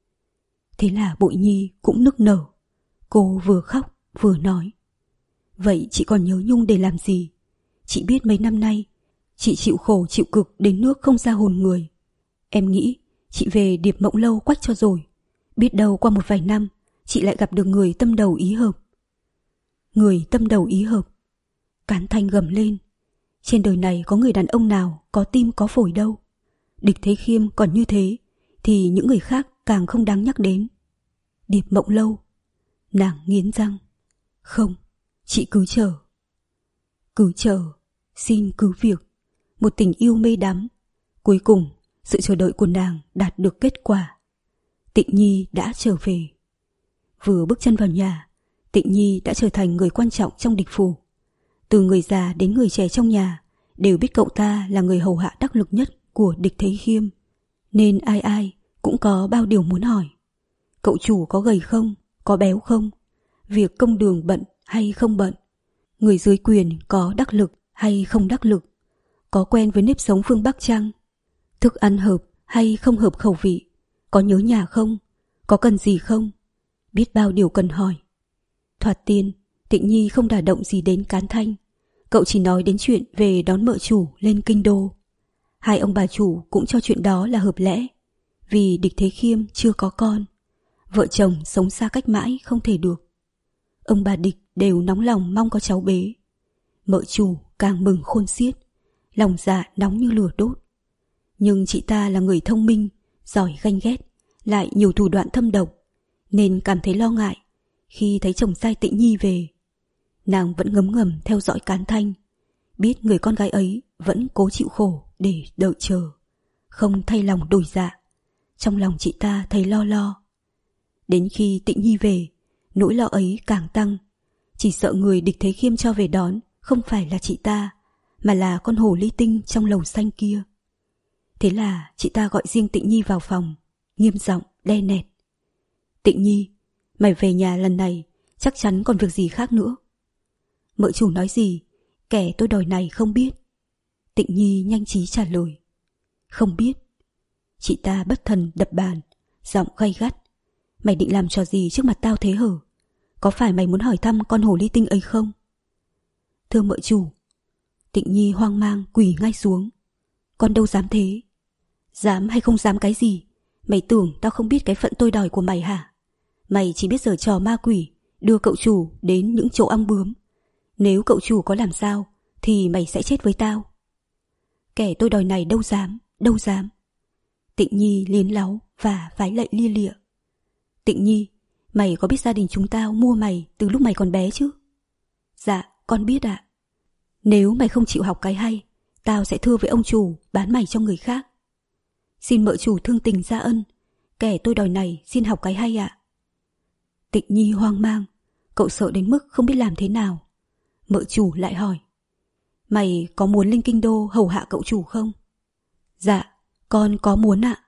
Thế là Bội Nhi cũng nức nở. Cô vừa khóc vừa nói: vậy chị còn nhớ Nhung để làm gì? Chị biết mấy năm nay chị chịu khổ chịu cực đến nước không ra hồn người. Em nghĩ chị về Điệp Mộng Lâu quách cho rồi. Biết đâu qua một vài năm chị lại gặp được người tâm đầu ý hợp. Người tâm đầu ý hợp? Cán Thanh gầm lên. Trên đời này có người đàn ông nào có tim có phổi đâu. Địch Thế Khiêm còn như thế thì những người khác càng không đáng nhắc đến. Điệp Mộng Lâu? Nàng nghiến răng. Không, chị cứ chờ. Cứ chờ, xin cứ việc. Một tình yêu mê đắm. Cuối cùng sự chờ đợi của nàng đạt được kết quả. Tịnh Nhi đã trở về. Vừa bước chân vào nhà, Tịnh Nhi đã trở thành người quan trọng trong Địch phủ. Từ người già đến người trẻ trong nhà đều biết cậu ta là người hầu hạ đắc lực nhất của Địch Thế Khiêm, nên ai ai cũng có bao điều muốn hỏi. Cậu chủ có gầy không, có béo không, việc công đường bận hay không bận, người dưới quyền có đắc lực hay không đắc lực, có quen với nếp sống phương Bắc chăng, thức ăn hợp hay không hợp khẩu vị, có nhớ nhà không, có cần gì không. Biết bao điều cần hỏi. Thoạt tiên Tịnh Nhi không đả động gì đến Cán Thanh. Cậu chỉ nói đến chuyện về đón mợ chủ lên kinh đô. Hai ông bà chủ cũng cho chuyện đó là hợp lẽ, vì Địch Thế Khiêm chưa có con, vợ chồng sống xa cách mãi không thể được. Ông bà Địch đều nóng lòng mong có cháu bế. Mợ chủ càng mừng khôn xiết, lòng dạ nóng như lửa đốt. Nhưng chị ta là người thông minh, giỏi ganh ghét, lại nhiều thủ đoạn thâm độc, nên cảm thấy lo ngại khi thấy chồng sai Tịnh Nhi về. Nàng vẫn ngấm ngầm theo dõi Cán Thanh, biết người con gái ấy vẫn cố chịu khổ để đợi chờ, không thay lòng đổi dạ. Trong lòng chị ta thấy lo lo. Đến khi Tịnh Nhi về, nỗi lo ấy càng tăng. Chỉ sợ người Địch Thế Khiêm cho về đón không phải là chị ta, mà là con hổ ly tinh trong lầu xanh kia. Thế là chị ta gọi riêng Tịnh Nhi vào phòng, nghiêm giọng đe nẹt: Tịnh Nhi, mày về nhà lần này chắc chắn còn việc gì khác nữa. Mợ chủ nói gì, kẻ tôi đòi này không biết. Tịnh Nhi nhanh trí trả lời: không biết. Chị ta bất thần đập bàn, giọng gay gắt: mày định làm trò gì trước mặt tao thế hở? Có phải mày muốn hỏi thăm con hồ ly tinh ấy không? Thưa mợ chủ. Tịnh Nhi hoang mang quỳ ngay xuống: con đâu dám thế. Dám hay không dám cái gì? Mày tưởng tao không biết cái phận tôi đòi của mày hả? Mày chỉ biết giở trò ma quỷ, đưa cậu chủ đến những chỗ ong bướm. Nếu cậu chủ có làm sao thì mày sẽ chết với tao. Kẻ tôi đòi này đâu dám, đâu dám. Tịnh Nhi liến láu và vái lạy lia lịa: Tịnh Nhi, Mày có biết gia đình chúng tao mua mày từ lúc mày còn bé chứ? Dạ, con biết ạ. Nếu mày không chịu học cái hay, tao sẽ thưa với ông chủ bán mày cho người khác. Xin mợ chủ thương tình ra ân, kẻ tôi đòi này xin học cái hay ạ. Tịnh Nhi hoang mang, cậu sợ đến mức không biết làm thế nào. Mợ chủ lại hỏi, mày có muốn lên kinh đô hầu hạ cậu chủ không? Dạ, con có muốn ạ.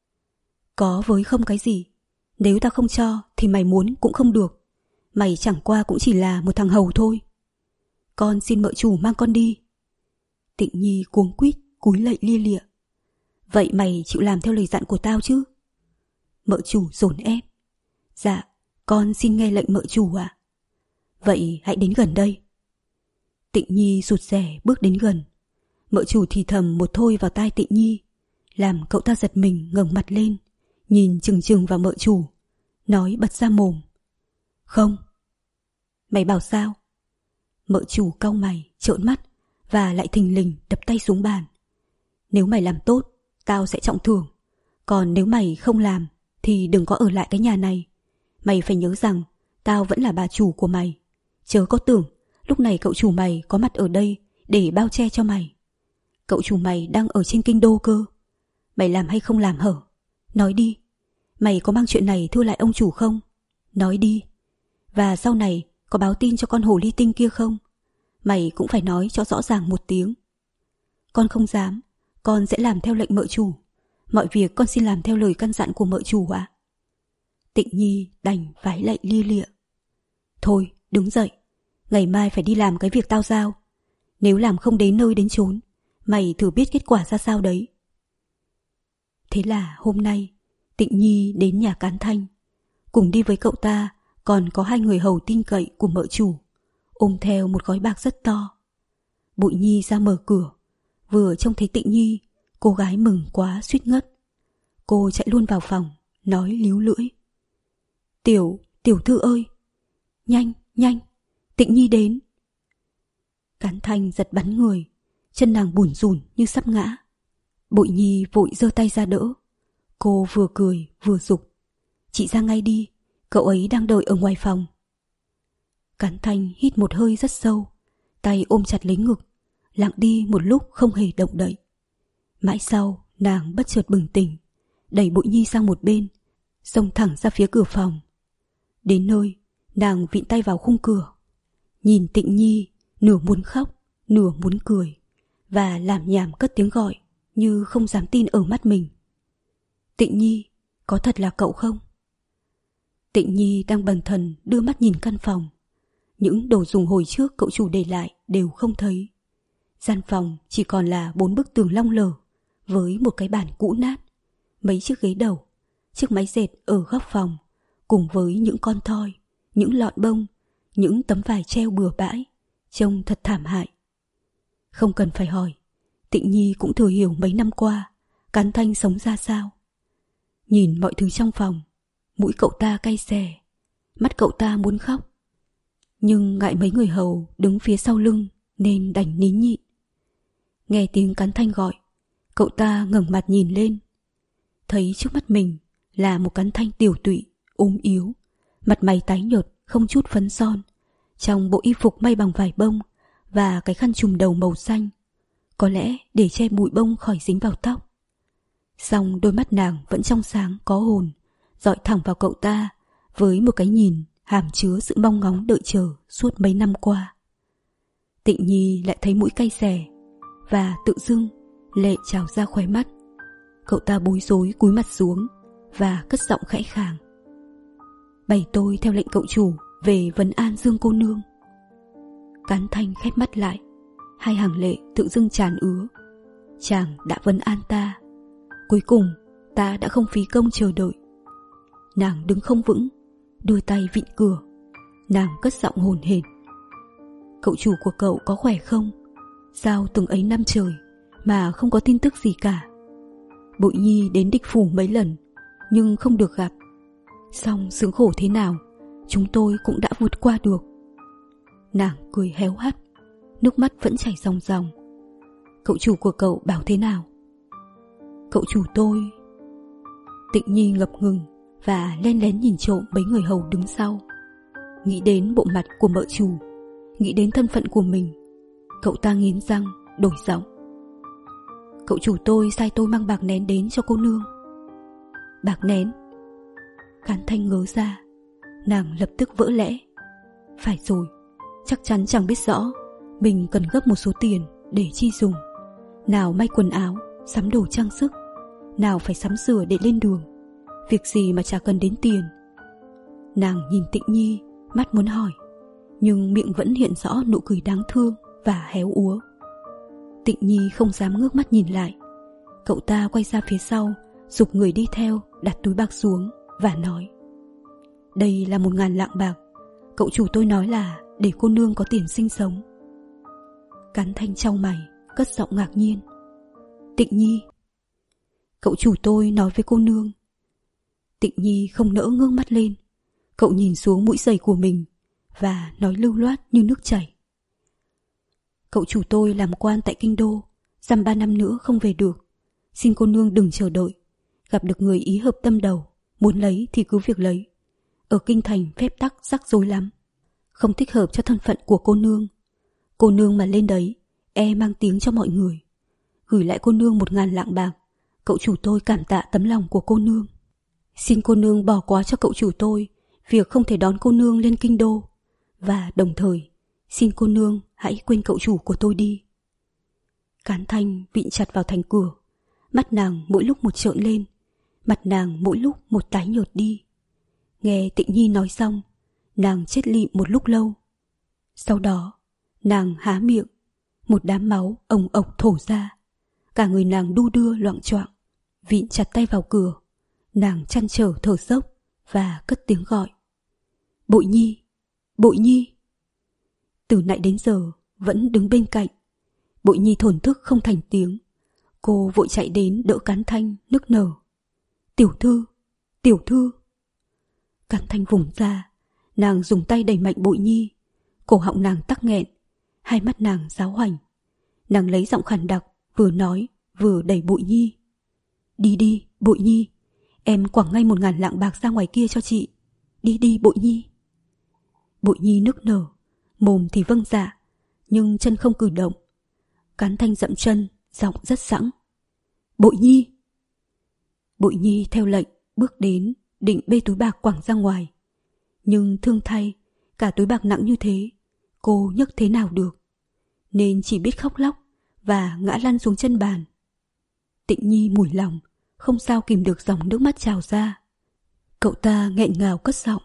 Có với không cái gì, nếu ta không cho thì mày muốn cũng không được. Mày chẳng qua cũng chỉ là một thằng hầu thôi. Con xin mợ chủ mang con đi. Tịnh Nhi cuống quýt cúi lạy lia lịa. Vậy mày chịu làm theo lời dặn của tao chứ? Mợ chủ dồn ép. Dạ, con xin nghe lệnh mợ chủ ạ. Vậy hãy đến gần đây. Tịnh Nhi rụt rè bước đến gần. Mợ chủ thì thầm một thôi vào tai Tịnh Nhi, làm cậu ta giật mình ngẩng mặt lên, nhìn chừng chừng vào mợ chủ, nói bật ra mồm. Không. Mày bảo sao? Mợ chủ cau mày, trợn mắt và lại thình lình đập tay xuống bàn. Nếu mày làm tốt, tao sẽ trọng thưởng. Còn nếu mày không làm thì đừng có ở lại cái nhà này. Mày phải nhớ rằng tao vẫn là bà chủ của mày. Chớ có tưởng lúc này cậu chủ mày có mặt ở đây để bao che cho mày. Cậu chủ mày đang ở trên kinh đô cơ. Mày làm hay không làm hở? Nói đi. Mày có mang chuyện này thưa lại ông chủ không? Nói đi. Và sau này có báo tin cho con hồ ly tinh kia không? Mày cũng phải nói cho rõ ràng một tiếng. Con không dám. Con sẽ làm theo lệnh mợ chủ. Mọi việc con xin làm theo lời căn dặn của mợ chủ ạ. Tịnh Nhi đành vái lạy lia lịa. Thôi đứng dậy, ngày mai phải đi làm cái việc tao giao. Nếu làm không đến nơi đến chốn, mày thử biết kết quả ra sao đấy. Thế là hôm nay Tịnh Nhi đến nhà Cán Thanh. Cùng đi với cậu ta còn có hai người hầu tin cậy của mợ chủ, ôm theo một gói bạc rất to. Bụi Nhi ra mở cửa, vừa trông thấy Tịnh Nhi, cô gái mừng quá suýt ngất. Cô chạy luôn vào phòng, nói líu lưỡi. Tiểu, tiểu thư ơi! Nhanh, nhanh! Tịnh Nhi đến! Cán Thanh giật bắn người, chân nàng bủn rủn như sắp ngã. Bụi Nhi vội giơ tay ra đỡ. Cô vừa cười vừa giục. Chị ra ngay đi, cậu ấy đang đợi ở ngoài phòng. Cán Thanh hít một hơi rất sâu, tay ôm chặt lấy ngực, lặng đi một lúc không hề động đậy. Mãi sau nàng bất chợt bừng tỉnh, đẩy Bụi Nhi sang một bên, xông thẳng ra phía cửa phòng. Đến nơi, nàng vịn tay vào khung cửa, nhìn Tịnh Nhi nửa muốn khóc nửa muốn cười, và làm nhảm cất tiếng gọi như không dám tin ở mắt mình. Tịnh Nhi, có thật là cậu không? Tịnh Nhi đang bần thần đưa mắt nhìn căn phòng. Những đồ dùng hồi trước cậu chủ để lại đều không thấy. Gian phòng chỉ còn là bốn bức tường long lở với một cái bàn cũ nát, mấy chiếc ghế đầu, chiếc máy dệt ở góc phòng, cùng với những con thoi, những lọn bông, những tấm vải treo bừa bãi, trông thật thảm hại. Không cần phải hỏi, Tịnh Nhi cũng thừa hiểu mấy năm qua Cán Thanh sống ra sao. Nhìn mọi thứ trong phòng, mũi cậu ta cay xè, mắt cậu ta muốn khóc, nhưng ngại mấy người hầu đứng phía sau lưng nên đành nín nhịn. Nghe tiếng Cán Thanh gọi, cậu ta ngẩng mặt nhìn lên, thấy trước mắt mình là một Cán Thanh tiểu tụy, ốm yếu, mặt mày tái nhợt không chút phấn son, trong bộ y phục may bằng vải bông và cái khăn trùm đầu màu xanh, có lẽ để che bụi bông khỏi dính vào tóc. Song đôi mắt nàng vẫn trong sáng có hồn, dọi thẳng vào cậu ta với một cái nhìn hàm chứa sự mong ngóng đợi chờ suốt mấy năm qua. Tịnh Nhi lại thấy mũi cay xè, và tự dưng lệ trào ra khóe mắt. Cậu ta bối rối cúi mặt xuống và cất giọng khẽ khàng. Bày tôi theo lệnh cậu chủ về vấn an Dương cô nương. Cán Thanh khép mắt lại, hai hàng lệ tự dưng tràn ứa. Chàng đã vấn an ta, cuối cùng ta đã không phí công chờ đợi. Nàng đứng không vững, đưa tay vịn cửa. Nàng cất giọng hồn hển. Cậu chủ của cậu có khỏe không? Sao từng ấy năm trời mà không có tin tức gì cả? Bụi Nhi đến địch phủ mấy lần nhưng không được gặp. Song sướng khổ thế nào chúng tôi cũng đã vượt qua được. Nàng cười héo hắt, nước mắt vẫn chảy ròng ròng. Cậu chủ của cậu bảo thế nào? Cậu chủ tôi... Tịnh Nhi ngập ngừng và len lén nhìn trộm mấy người hầu đứng sau. Nghĩ đến bộ mặt của mợ chủ, nghĩ đến thân phận của mình, cậu ta nghiến răng đổi giọng. Cậu chủ tôi sai tôi mang bạc nén đến cho cô nương. Bạc nén? Cán Thanh ngớ ra, nàng lập tức vỡ lẽ. Phải rồi, chắc chắn chẳng biết rõ mình cần gấp một số tiền để chi dùng. Nào may quần áo, sắm đồ trang sức, nào phải sắm sửa để lên đường. Việc gì mà chả cần đến tiền. Nàng nhìn Tịnh Nhi, mắt muốn hỏi, nhưng miệng vẫn hiện rõ nụ cười đáng thương và héo úa. Tịnh Nhi không dám ngước mắt nhìn lại. Cậu ta quay ra phía sau, giục người đi theo đặt túi bạc xuống và nói: Đây là một ngàn lạng bạc. Cậu chủ tôi nói là để cô nương có tiền sinh sống. Cán Thanh chau mày, cất giọng ngạc nhiên. Tịnh Nhi. Cậu chủ tôi nói với cô nương. Tịnh Nhi không nỡ ngước mắt lên. Cậu nhìn xuống mũi giày của mình và nói lưu loát như nước chảy. Cậu chủ tôi làm quan tại Kinh Đô, dăm ba năm nữa không về được. Xin cô nương đừng chờ đợi. Gặp được người ý hợp tâm đầu, muốn lấy thì cứ việc lấy. Ở kinh thành phép tắc rắc rối lắm, không thích hợp cho thân phận của cô nương. Cô nương mà lên đấy, e mang tiếng cho mọi người. Gửi lại cô nương một ngàn lạng bạc. Cậu chủ tôi cảm tạ tấm lòng của cô nương. Xin cô nương bỏ qua cho cậu chủ tôi việc không thể đón cô nương lên Kinh Đô. Và đồng thời xin cô nương hãy quên cậu chủ của tôi đi. Cán Thanh vịn chặt vào thành cửa. Mắt nàng mỗi lúc một trợn lên, mặt nàng mỗi lúc một tái nhợt đi. Nghe Tịnh Nhi nói xong, nàng chết lịm một lúc lâu. Sau đó nàng há miệng, một đám máu ồng ộc thổ ra. Cả người nàng đu đưa loạng choạng, vịn chặt tay vào cửa. Nàng trăn trở thở dốc và cất tiếng gọi: Bội Nhi, Bội Nhi. Từ nãy đến giờ vẫn đứng bên cạnh. Bội Nhi thổn thức không thành tiếng. Cô vội chạy đến đỡ Cán Thanh nức nở: Tiểu thư, tiểu thư. Cán Thanh vùng ra, nàng dùng tay đẩy mạnh Bội Nhi. Cổ họng nàng tắc nghẹn, hai mắt nàng giáo hoành. Nàng lấy giọng khàn đặc, vừa nói vừa đẩy Bội Nhi. Đi đi, Bội Nhi, em quẳng ngay một ngàn lạng bạc ra ngoài kia cho chị. Đi đi, Bội Nhi. Bội Nhi nức nở, mồm thì vâng dạ, nhưng chân không cử động. Cán Thanh dậm chân, giọng rất sẵn: Bội Nhi. Bội Nhi theo lệnh bước đến, định bê túi bạc quẳng ra ngoài. Nhưng thương thay, cả túi bạc nặng như thế, cô nhấc thế nào được, nên chỉ biết khóc lóc và ngã lăn xuống chân bàn. Tịnh Nhi mủi lòng, không sao kìm được dòng nước mắt trào ra. Cậu ta nghẹn ngào cất giọng: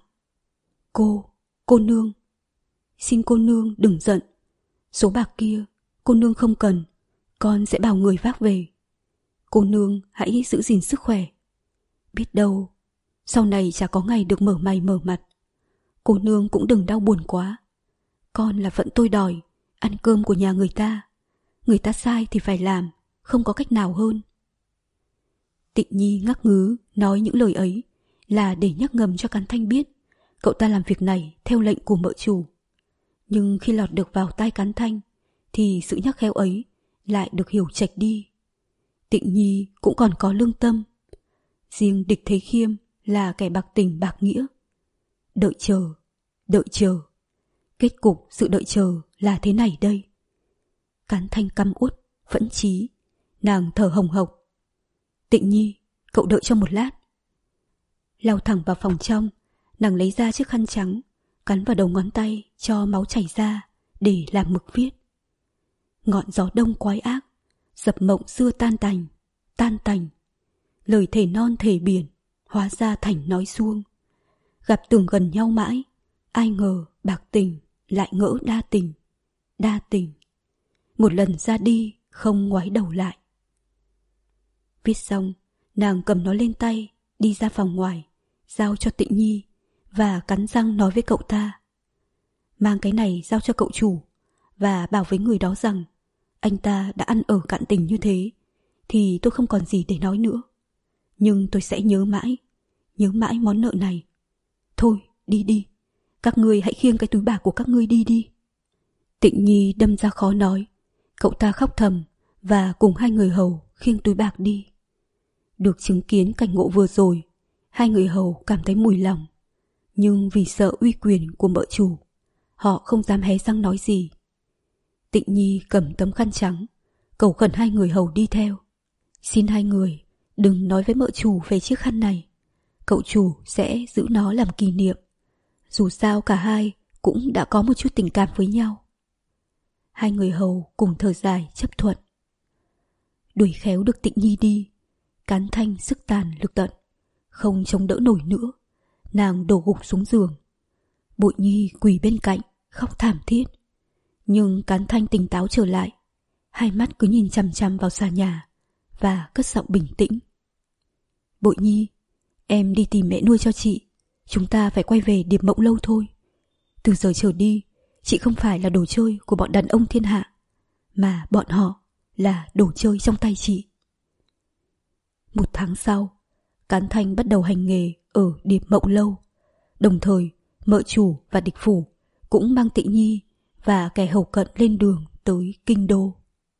Cô, cô nương, xin cô nương đừng giận. Số bạc kia cô nương không cần, con sẽ bảo người vác về. Cô nương hãy giữ gìn sức khỏe. Biết đâu sau này chả có ngày được mở mày mở mặt. Cô nương cũng đừng đau buồn quá. Con là phận tôi đòi, ăn cơm của nhà người ta. Người ta sai thì phải làm, không có cách nào hơn. Tịnh Nhi ngắc ngứ nói những lời ấy là để nhắc ngầm cho Cán Thanh biết cậu ta làm việc này theo lệnh của mợ chủ. Nhưng khi lọt được vào tai Cán Thanh thì sự nhắc khéo ấy lại được hiểu chệch đi. Tịnh Nhi cũng còn có lương tâm. Riêng Địch Thế Khiêm là kẻ bạc tình bạc nghĩa. Đợi chờ, đợi chờ. Kết cục sự đợi chờ là thế này đây. Cán Thanh căm uất, phẫn chí. Nàng thở hồng hộc. Tịnh Nhi, cậu đợi cho một lát. Lao thẳng vào phòng trong, nàng lấy ra chiếc khăn trắng, cắn vào đầu ngón tay cho máu chảy ra để làm mực viết. Ngọn gió đông quái ác, dập mộng xưa tan tành, tan tành. Lời thề non thề biển, hóa ra thành nói suông. Gặp tưởng gần nhau mãi, ai ngờ bạc tình lại ngỡ đa tình, đa tình. Một lần ra đi không ngoái đầu lại. Viết xong, nàng cầm nó lên tay, đi ra phòng ngoài, giao cho Tịnh Nhi và cắn răng nói với cậu ta: Mang cái này giao cho cậu chủ và bảo với người đó rằng anh ta đã ăn ở cạn tình như thế thì tôi không còn gì để nói nữa. Nhưng tôi sẽ nhớ mãi, nhớ mãi món nợ này. Thôi, đi đi, các ngươi hãy khiêng cái túi bạc của các ngươi đi đi. Tịnh Nhi đâm ra khó nói. Cậu ta khóc thầm và cùng hai người hầu khiêng túi bạc đi. Được chứng kiến cảnh ngộ vừa rồi, Hai người hầu cảm thấy mùi lòng, nhưng vì sợ uy quyền của mợ chủ, họ không dám hé răng nói gì. Tịnh Nhi cầm tấm khăn trắng, cầu khẩn hai người hầu đi theo. Xin hai người đừng nói với mợ chủ về chiếc khăn này, cậu chủ sẽ giữ nó làm kỷ niệm. Dù sao cả hai cũng đã có một chút tình cảm với nhau. Hai người hầu cùng thở dài chấp thuận. Đuổi khéo được Tịnh Nhi đi, Cán Thanh sức tàn lực tận, không chống đỡ nổi nữa, nàng đổ gục xuống giường. Bội Nhi quỳ bên cạnh khóc thảm thiết, nhưng Cán Thanh tỉnh táo trở lại, hai mắt cứ nhìn chằm chằm vào xà nhà và cất giọng bình tĩnh. Bội Nhi, em đi tìm mẹ nuôi cho chị, chúng ta phải quay về Điệp Mộng Lâu thôi. Từ giờ trở đi, chị không phải là đồ chơi của bọn đàn ông thiên hạ, mà bọn họ là đồ chơi trong tay chị. Một tháng sau, Cán Thanh bắt đầu hành nghề ở Điệp Mộng Lâu. Đồng thời, mợ chủ và địch phủ cũng mang Tịnh Nhi và kẻ hầu cận lên đường tới Kinh Đô.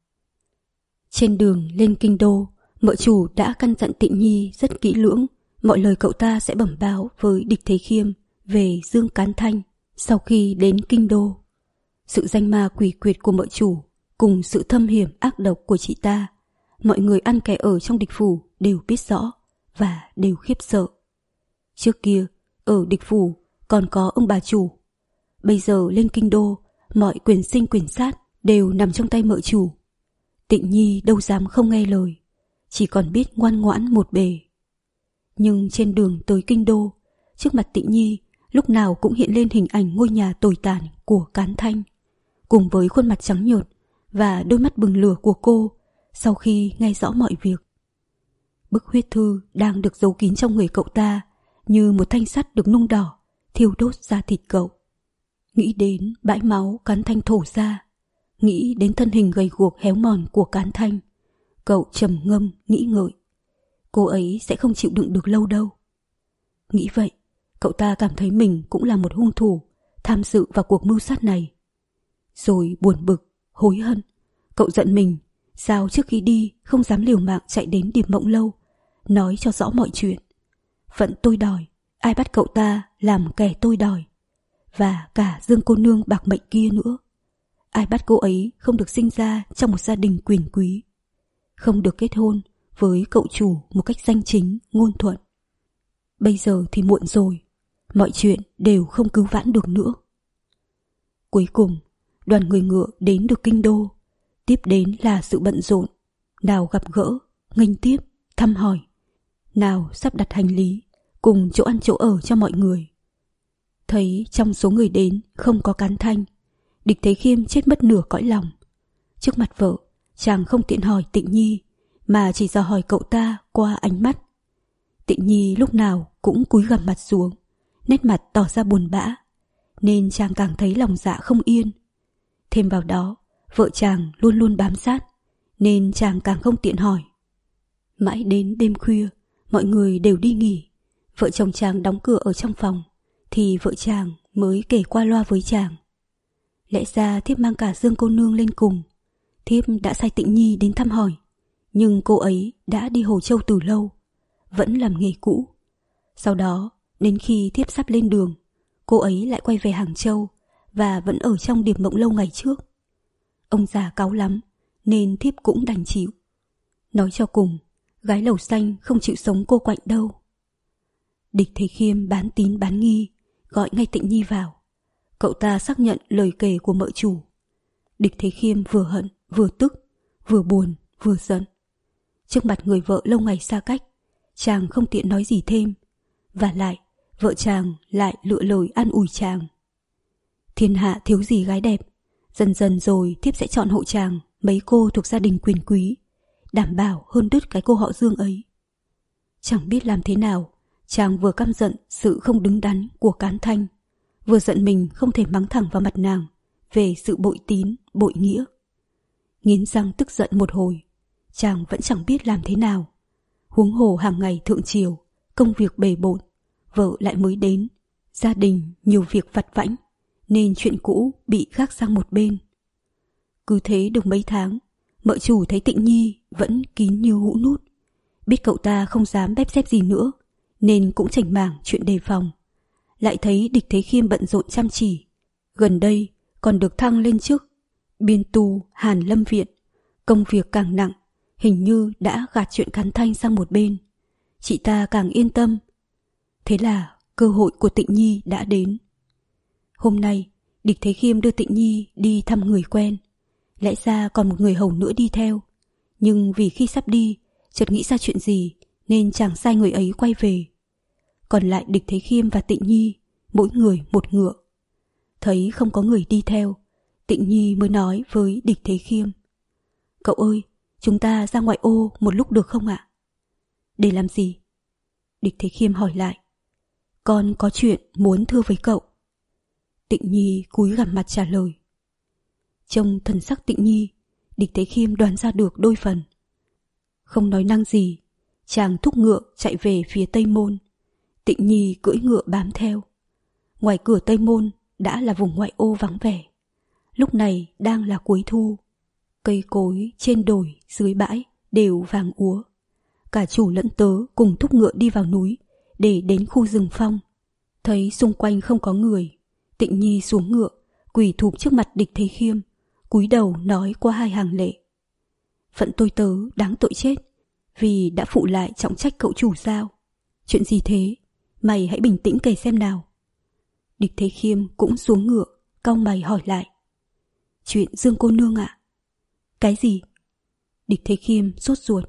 Trên đường lên Kinh Đô, mợ chủ đã căn dặn Tịnh Nhi rất kỹ lưỡng, mọi lời cậu ta sẽ bẩm báo với địch Thế Khiêm về Dương Cán Thanh sau khi đến Kinh Đô. Sự danh ma quỷ quyệt của mợ chủ cùng sự thâm hiểm ác độc của chị ta, mọi người ăn kẻ ở trong địch phủ đều biết rõ và đều khiếp sợ. Trước kia, ở địch phủ còn có ông bà chủ. Bây giờ lên Kinh Đô, mọi quyền sinh quyền sát đều nằm trong tay mợ chủ. Tịnh Nhi đâu dám không nghe lời, chỉ còn biết ngoan ngoãn một bề. Nhưng trên đường tới Kinh Đô, trước mặt Tịnh Nhi lúc nào cũng hiện lên hình ảnh ngôi nhà tồi tàn của Cán Thanh, cùng với khuôn mặt trắng nhợt và đôi mắt bừng lửa của cô sau khi nghe rõ mọi việc. Bức huyết thư đang được giấu kín trong người cậu ta như một thanh sắt được nung đỏ, thiêu đốt da thịt cậu. Nghĩ đến bãi máu Cán Thanh thổ ra, nghĩ đến thân hình gầy guộc héo mòn của Cán Thanh, cậu trầm ngâm nghĩ ngợi. Cô ấy sẽ không chịu đựng được lâu đâu. Nghĩ vậy, cậu ta cảm thấy mình cũng là một hung thủ tham dự vào cuộc mưu sát này. Rồi buồn bực, hối hận, cậu giận mình sao trước khi đi không dám liều mạng chạy đến Điệp Mộng Lâu nói cho rõ mọi chuyện. Phận tôi đòi, ai bắt cậu ta làm kẻ tôi đòi. Và cả Dương cô nương bạc mệnh kia nữa, ai bắt cô ấy không được sinh ra trong một gia đình quyền quý, không được kết hôn với cậu chủ một cách danh chính ngôn thuận. Bây giờ thì muộn rồi, mọi chuyện đều không cứu vãn được nữa. Cuối cùng, đoàn người ngựa đến được Kinh Đô. Tiếp đến là sự bận rộn, nào gặp gỡ, nghênh tiếp, thăm hỏi, nào sắp đặt hành lý, cùng chỗ ăn chỗ ở cho mọi người. Thấy trong số người đến không có Cán Thanh, địch Thế Khiêm chết mất nửa cõi lòng. Trước mặt vợ, chàng không tiện hỏi Tịnh Nhi, mà chỉ dò hỏi cậu ta qua ánh mắt. Tịnh Nhi lúc nào cũng cúi gằm mặt xuống, nét mặt tỏ ra buồn bã, nên chàng càng thấy lòng dạ không yên. Thêm vào đó, vợ chàng luôn luôn bám sát, nên chàng càng không tiện hỏi. Mãi đến đêm khuya, mọi người đều đi nghỉ, vợ chồng chàng đóng cửa ở trong phòng, thì vợ chàng mới kể qua loa với chàng. Lẽ ra thiếp mang cả Dương cô nương lên cùng. Thiếp đã sai Tịnh Nhi đến thăm hỏi, nhưng cô ấy đã đi Hồ Châu từ lâu, vẫn làm nghề cũ. Sau đó, đến khi thiếp sắp lên đường, cô ấy lại quay về Hàng Châu và vẫn ở trong Điệp Mộng Lâu ngày trước. Ông già cáu lắm, nên thiếp cũng đành chịu. Nói cho cùng, gái lầu xanh không chịu sống cô quạnh đâu. Địch Thế Khiêm bán tín bán nghi, gọi ngay Tịnh Nhi vào. Cậu ta xác nhận lời kể của mợ chủ. Địch Thế Khiêm vừa hận, vừa tức, vừa buồn, vừa giận. Trước mặt người vợ lâu ngày xa cách, chàng không tiện nói gì thêm. Và lại, vợ chàng lại lựa lời an ủi chàng. Thiên hạ thiếu gì gái đẹp, dần dần rồi thiếp sẽ chọn hộ chàng mấy cô thuộc gia đình quyền quý, đảm bảo hơn đứt cái cô họ Dương ấy. Chẳng biết làm thế nào, chàng vừa căm giận sự không đứng đắn của Cán Thanh, vừa giận mình không thể mắng thẳng vào mặt nàng về sự bội tín, bội nghĩa. Nghiến răng tức giận một hồi, chàng vẫn chẳng biết làm thế nào. Huống hồ hàng ngày thượng triều, công việc bề bộn, vợ lại mới đến, gia đình nhiều việc vặt vãnh, nên chuyện cũ bị gác sang một bên. Cứ thế được mấy tháng, mợ chủ thấy Tịnh Nhi vẫn kín như hũ nút. Biết cậu ta không dám bép xép gì nữa, nên cũng chảnh mảng chuyện đề phòng. Lại thấy Địch Thế Khiêm bận rộn chăm chỉ, gần đây còn được thăng lên chức biên tu Hàn Lâm Viện. Công việc càng nặng, hình như đã gạt chuyện Khán Thanh sang một bên. Chị ta càng yên tâm. Thế là cơ hội của Tịnh Nhi đã đến. Hôm nay Địch Thế Khiêm đưa Tịnh Nhi đi thăm người quen. Lẽ ra còn một người hầu nữa đi theo, nhưng vì khi sắp đi chợt nghĩ ra chuyện gì nên chàng sai người ấy quay về. Còn lại Địch Thế Khiêm và Tịnh Nhi, mỗi người một ngựa. Thấy không có người đi theo, Tịnh Nhi mới nói với Địch Thế Khiêm: Cậu ơi, chúng ta ra ngoại ô một lúc được không ạ? Để làm gì? Địch Thế Khiêm hỏi lại. Con có chuyện muốn thưa với cậu. Tịnh Nhi cúi gằm mặt trả lời. Trông thần sắc Tịnh Nhi, Địch Thế Khiêm đoán ra được đôi phần. Không nói năng gì, chàng thúc ngựa chạy về phía Tây Môn. Tịnh Nhi cưỡi ngựa bám theo. Ngoài cửa Tây Môn đã là vùng ngoại ô vắng vẻ. Lúc này đang là cuối thu. Cây cối trên đồi dưới bãi đều vàng úa. Cả chủ lẫn tớ cùng thúc ngựa đi vào núi để đến khu rừng phong. Thấy xung quanh không có người, Tịnh Nhi xuống ngựa, quỳ thụp trước mặt Địch Thế Khiêm, cúi đầu nói qua hai hàng lệ. Phận tôi tớ đáng tội chết, vì đã phụ lại trọng trách cậu chủ sao? Chuyện gì thế? Mày hãy bình tĩnh kể xem nào. Địch Thế Khiêm cũng xuống ngựa, cau mày hỏi lại. Chuyện Dương cô nương ạ. Cái gì? Địch Thế Khiêm sốt ruột.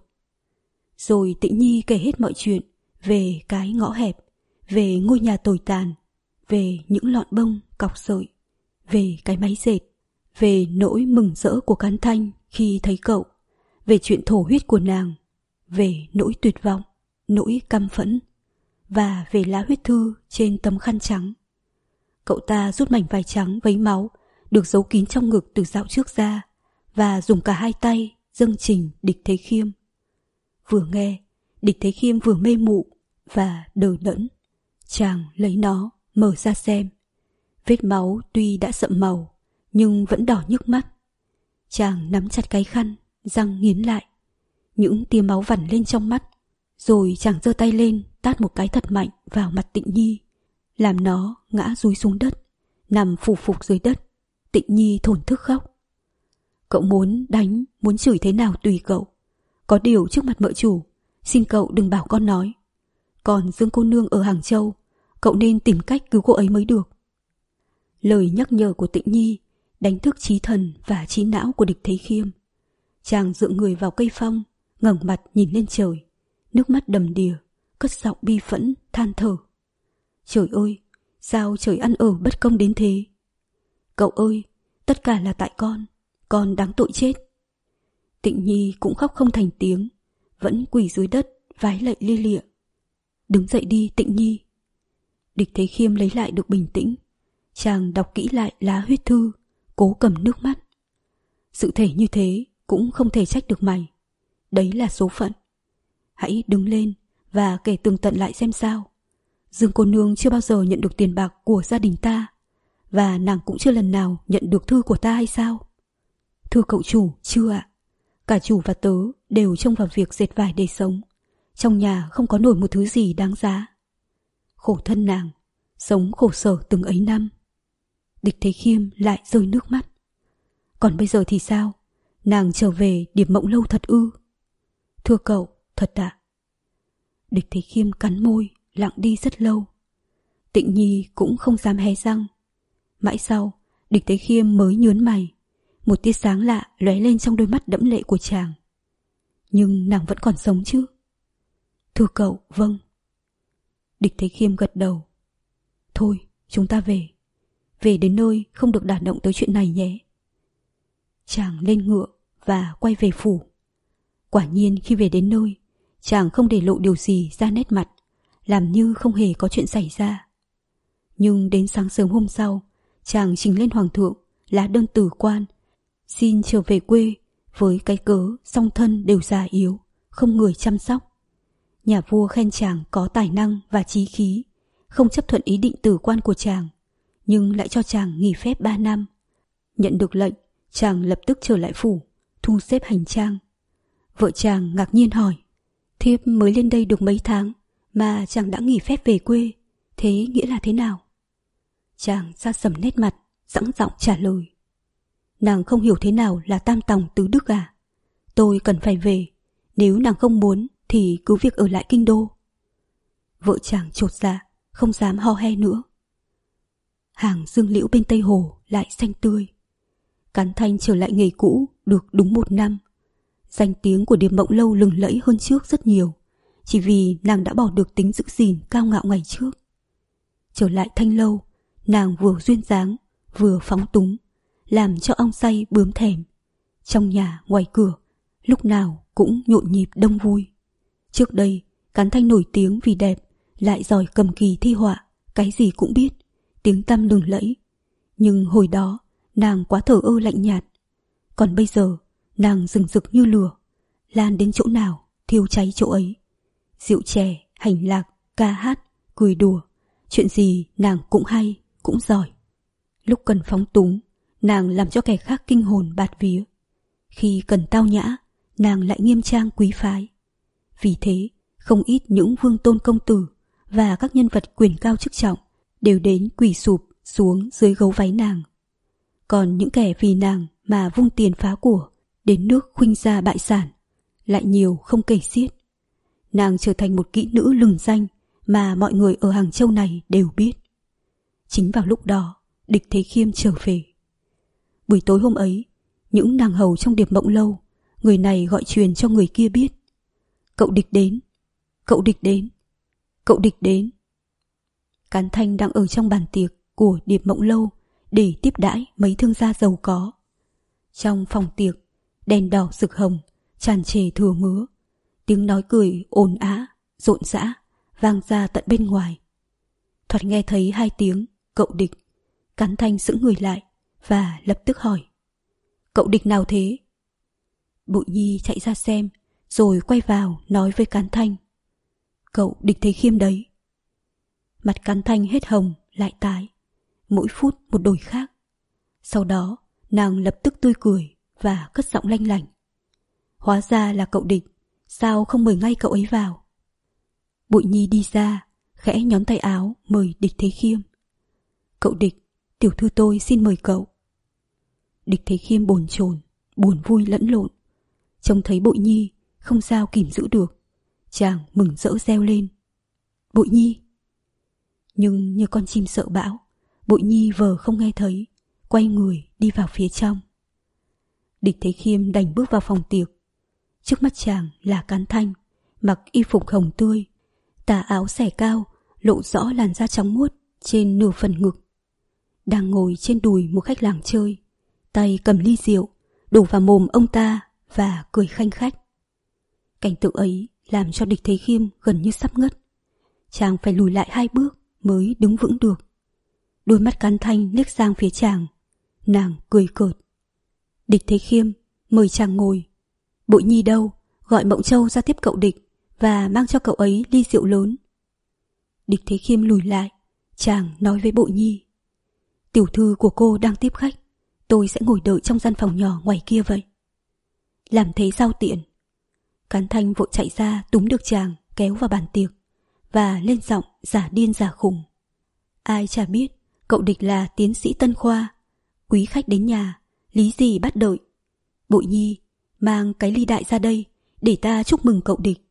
Rồi Tịnh Nhi kể hết mọi chuyện về cái ngõ hẹp, về ngôi nhà tồi tàn, về những lọn bông cọc sợi, về cái máy dệt, về nỗi mừng rỡ của Khán Thanh khi thấy cậu, về chuyện thổ huyết của nàng, về nỗi tuyệt vọng, nỗi căm phẫn, và về lá huyết thư trên tấm khăn trắng. Cậu ta rút mảnh vải trắng vấy máu được giấu kín trong ngực từ dạo trước ra, và dùng cả hai tay dâng trình Địch Thế Khiêm. Vừa nghe, Địch Thế Khiêm vừa mê mụ và đờ đẫn. Chàng lấy nó mở ra xem. Vết máu tuy đã sậm màu nhưng vẫn đỏ nhức mắt. Chàng nắm chặt cái khăn, răng nghiến lại. Những tia máu vằn lên trong mắt. Rồi chàng giơ tay lên tát một cái thật mạnh vào mặt Tịnh Nhi, làm nó ngã dúi xuống đất, nằm phủ phục dưới đất. Tịnh Nhi thổn thức khóc. Cậu muốn đánh, muốn chửi thế nào tùy cậu. Có điều trước mặt mợ chủ, xin cậu đừng bảo con nói. Còn Dương cô nương ở Hàng Châu, cậu nên tìm cách cứu cô ấy mới được. Lời nhắc nhở của Tịnh Nhi đánh thức trí thần và trí não của Địch Thế Khiêm. Chàng dựa người vào cây phong, ngẩng mặt nhìn lên trời, nước mắt đầm đìa, cất giọng bi phẫn than thở. Trời ơi, sao trời ăn ở bất công đến thế? Cậu ơi, tất cả là tại con, con đáng tội chết. Tịnh Nhi cũng khóc không thành tiếng, vẫn quỳ dưới đất vái lạy lia lịa. Đứng dậy đi Tịnh Nhi. Địch Thế Khiêm lấy lại được bình tĩnh. Chàng đọc kỹ lại lá huyết thư, cố cầm nước mắt. Sự thể như thế cũng không thể trách được mày. Đấy là số phận. Hãy đứng lên và kể tường tận lại xem sao. Dương cô nương chưa bao giờ nhận được tiền bạc của gia đình ta, và nàng cũng chưa lần nào nhận được thư của ta hay sao? Thưa cậu chủ, chưa ạ. Cả chủ và tớ đều trông vào việc dệt vải để sống. Trong nhà không có nổi một thứ gì đáng giá. Khổ thân nàng, sống khổ sở từng ấy năm. Địch Thế Khiêm lại rơi nước mắt. Còn bây giờ thì sao? Nàng trở về Điệp Mộng Lâu thật ư? Thưa cậu, thật ạ. Địch Thế Khiêm cắn môi, lặng đi rất lâu. Tịnh Nhi cũng không dám hé răng. Mãi sau, Địch Thế Khiêm mới nhớn mày. Một tia sáng lạ lóe lên trong đôi mắt đẫm lệ của chàng. Nhưng nàng vẫn còn sống chứ? Thưa cậu, vâng. Địch Thế Khiêm gật đầu. Thôi, chúng ta về. Về đến nơi không được đả động tới chuyện này nhé. Chàng lên ngựa và quay về phủ. Quả nhiên khi về đến nơi, chàng không để lộ điều gì ra nét mặt, làm như không hề có chuyện xảy ra. Nhưng đến sáng sớm hôm sau, chàng trình lên hoàng thượng lá đơn từ quan, xin trở về quê với cái cớ song thân đều già yếu, không người chăm sóc. Nhà vua khen chàng có tài năng và chí khí, không chấp thuận ý định từ quan của chàng, nhưng lại cho chàng nghỉ phép ba năm. Nhận được lệnh, chàng lập tức trở lại phủ, thu xếp hành trang. Vợ chàng ngạc nhiên hỏi, thiếp mới lên đây được mấy tháng mà chàng đã nghỉ phép về quê, thế nghĩa là thế nào? Chàng sa sầm nét mặt, dõng dọng trả lời. Nàng không hiểu thế nào là tam tòng tứ đức à? Tôi cần phải về, nếu nàng không muốn thì cứ việc ở lại kinh đô. Vợ chàng chột dạ, không dám ho he nữa. Hàng dương liễu bên Tây Hồ lại xanh tươi. Cán Thanh trở lại nghề cũ được đúng một năm. Danh tiếng của Điềm Mộng Lâu lừng lẫy hơn trước rất nhiều, chỉ vì nàng đã bỏ được tính giữ gìn cao ngạo ngày trước. Trở lại Thanh Lâu, nàng vừa duyên dáng, vừa phóng túng, làm cho ong say bướm thèm. Trong nhà ngoài cửa, lúc nào cũng nhộn nhịp đông vui. Trước đây, Cán Thanh nổi tiếng vì đẹp, lại giỏi cầm kỳ thi họa, cái gì cũng biết, tiếng tăm lừng lẫy. Nhưng hồi đó, nàng quá thờ ơ lạnh nhạt. Còn bây giờ, nàng rừng rực như lửa, lan đến chỗ nào, thiêu cháy chỗ ấy. Rượu chè, hành lạc, ca hát, cười đùa, chuyện gì nàng cũng hay, cũng giỏi. Lúc cần phóng túng, nàng làm cho kẻ khác kinh hồn bạt vía. Khi cần tao nhã, nàng lại nghiêm trang quý phái. Vì thế, không ít những vương tôn công tử và các nhân vật quyền cao chức trọng đều đến quỳ sụp xuống dưới gấu váy nàng. Còn những kẻ vì nàng mà vung tiền phá của, đến nước khuynh gia bại sản, lại nhiều không kể xiết. Nàng trở thành một kỹ nữ lừng danh mà mọi người ở Hàng Châu này đều biết. Chính vào lúc đó, Địch Thế Khiêm trở về. Buổi tối hôm ấy, những nàng hầu trong Điềm Mộng Lâu, người này gọi truyền cho người kia biết. Cậu Địch đến, cậu Địch đến, cậu Địch đến. Cán Thanh đang ở trong bàn tiệc của Điềm Mộng Lâu để tiếp đãi mấy thương gia giàu có. Trong phòng tiệc, đèn đỏ rực hồng, tràn trề thừa mứa, tiếng nói cười ồn ào, rộn rã, vang ra tận bên ngoài. Thoạt nghe thấy hai tiếng cậu Địch, Cán Thanh sững người lại và lập tức hỏi: Cậu Địch nào thế? Bội Nhi chạy ra xem, rồi quay vào nói với Cán Thanh: Cậu Địch Thế Khiêm đấy. Mặt Cán Thanh hết hồng lại tái, mỗi phút một đổi khác. Sau đó nàng lập tức tươi cười và cất giọng lanh lảnh: Hóa ra là cậu Địch, sao không mời ngay cậu ấy vào? Bội Nhi đi ra, khẽ nhón tay áo mời Địch Thế Khiêm. Cậu Địch, tiểu thư tôi xin mời cậu. Địch Thế Khiêm bồn chồn, buồn vui lẫn lộn. Trông thấy Bội Nhi không sao kìm giữ được, chàng mừng rỡ reo lên: Bội Nhi! Nhưng như con chim sợ bão, Bội Nhi vờ không nghe thấy, quay người đi vào phía trong. Địch Thế Khiêm đành bước vào phòng tiệc. Trước mắt chàng là Cán Thanh, mặc y phục hồng tươi, tà áo xẻ cao, lộ rõ làn da trắng muốt trên nửa phần ngực. Đang ngồi trên đùi một khách làng chơi, tay cầm ly rượu, đổ vào mồm ông ta và cười khanh khách. Cảnh tượng ấy làm cho Địch Thế Khiêm gần như sắp ngất. Chàng phải lùi lại hai bước mới đứng vững được. Đôi mắt Cán Thanh liếc sang phía chàng, nàng cười cợt. Địch Thế Khiêm, mời chàng ngồi. Bội Nhi đâu, gọi Mộng Châu ra tiếp cậu Địch và mang cho cậu ấy ly rượu lớn. Địch Thế Khiêm lùi lại, chàng nói với Bội Nhi: Tiểu thư của cô đang tiếp khách, tôi sẽ ngồi đợi trong gian phòng nhỏ ngoài kia vậy. Làm thế sao tiện? Cán Thanh vội chạy ra túm được chàng kéo vào bàn tiệc và lên giọng giả điên giả khùng: Ai chả biết cậu Địch là tiến sĩ Tân Khoa, quý khách đến nhà, lý gì bắt đợi. Bội Nhi, mang cái ly đại ra đây để ta chúc mừng cậu Địch.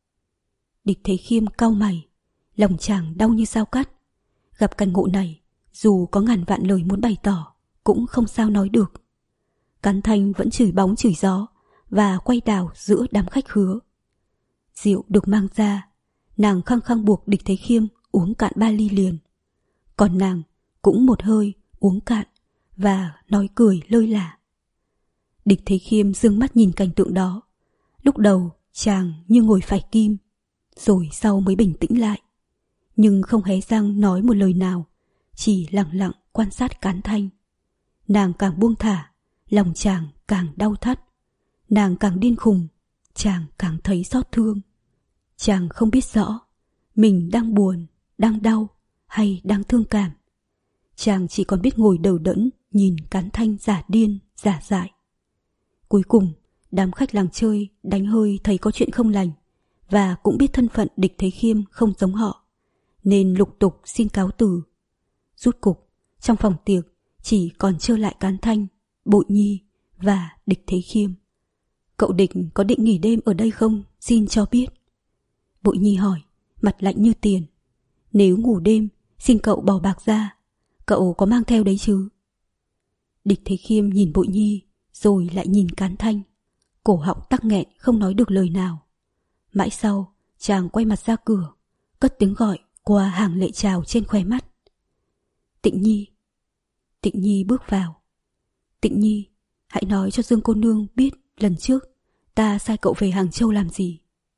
Địch Thế Khiêm cau mày, lòng chàng đau như dao cắt. Gặp cảnh ngộ này, dù có ngàn vạn lời muốn bày tỏ cũng không sao nói được. Cán Thanh vẫn chửi bóng chửi gió và quay đảo giữa đám khách khứa. Rượu được mang ra, nàng khăng khăng buộc Địch Thế Khiêm uống cạn ba ly liền. Còn nàng cũng một hơi uống cạn và nói cười lơi lả. Địch Thế Khiêm dương mắt nhìn cảnh tượng đó. Lúc đầu chàng như ngồi phải kim, rồi sau mới bình tĩnh lại, nhưng không hé răng nói một lời nào, chỉ lặng lặng quan sát Cán Thanh. Nàng càng buông thả, lòng chàng càng đau thắt. Nàng càng điên khùng, chàng càng thấy xót thương. Chàng không biết rõ mình đang buồn, đang đau hay đang thương cảm. Chàng chỉ còn biết ngồi đờ đẫn nhìn Cán Thanh giả điên, giả dại. Cuối cùng, đám khách làng chơi đánh hơi thấy có chuyện không lành và cũng biết thân phận Địch Thế Khiêm không giống họ, nên lục tục xin cáo từ. Rút cục, trong phòng tiệc chỉ còn trơ lại Cán Thanh, Bội Nhi và Địch Thế Khiêm. Cậu Địch có định nghỉ đêm ở đây không, xin cho biết. Bội Nhi hỏi, mặt lạnh như tiền. Nếu ngủ đêm, xin cậu bỏ bạc ra. Cậu có mang theo đấy chứ? Địch Thế Khiêm nhìn Bội Nhi, rồi lại nhìn Cán Thanh. Cổ họng tắc nghẹn không nói được lời nào. Mãi sau, chàng quay mặt ra cửa, cất tiếng gọi qua hàng lệ trào trên khóe mắt. Tịnh Nhi. Tịnh Nhi bước vào. Tịnh Nhi, hãy nói cho Dương cô nương biết lần trước ta sai cậu về Hàng Châu làm gì.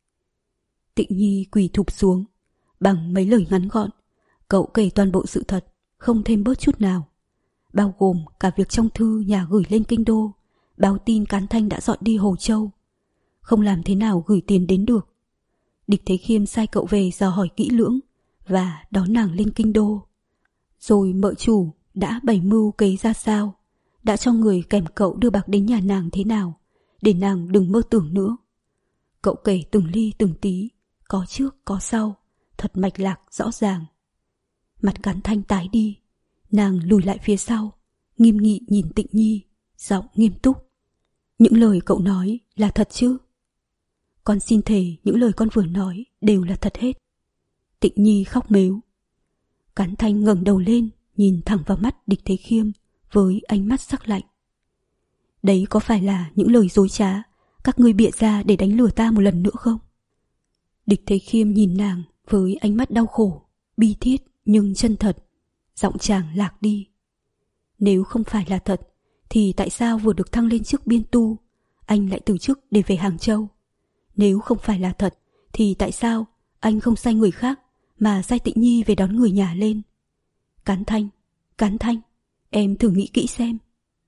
Tịnh Nhi quỳ thụp xuống. Bằng mấy lời ngắn gọn, cậu kể toàn bộ sự thật, không thêm bớt chút nào, bao gồm cả việc trong thư nhà gửi lên kinh đô báo tin Cán Thanh đã dọn đi Hồ Châu, không làm thế nào gửi tiền đến được. Địch Thế Khiêm sai cậu về dò hỏi kỹ lưỡng và đón nàng lên kinh đô. Rồi mợ chủ đã bày mưu kế ra sao, đã cho người kèm cậu đưa bạc đến nhà nàng thế nào, để nàng đừng mơ tưởng nữa. Cậu kể từng ly từng tí, có trước có sau, thật mạch lạc rõ ràng. Mặt Cán Thanh tái đi, nàng lùi lại phía sau, nghiêm nghị nhìn Tịnh Nhi, giọng nghiêm túc. Những lời cậu nói là thật chứ? Con xin thề những lời con vừa nói đều là thật hết. Tịnh Nhi khóc mếu. Cán Thanh ngẩng đầu lên, nhìn thẳng vào mắt Địch Thế Khiêm với ánh mắt sắc lạnh. Đấy có phải là những lời dối trá các ngươi bịa ra để đánh lừa ta một lần nữa không? Địch Thế Khiêm nhìn nàng với ánh mắt đau khổ, bi thiết nhưng chân thật. Giọng chàng lạc đi. Nếu không phải là thật, thì tại sao vừa được thăng lên chức biên tu, anh lại từ chức để về Hàng Châu? Nếu không phải là thật, thì tại sao anh không sai người khác mà sai Tịnh Nhi về đón người nhà lên? Cán Thanh, Cán Thanh, em thử nghĩ kỹ xem.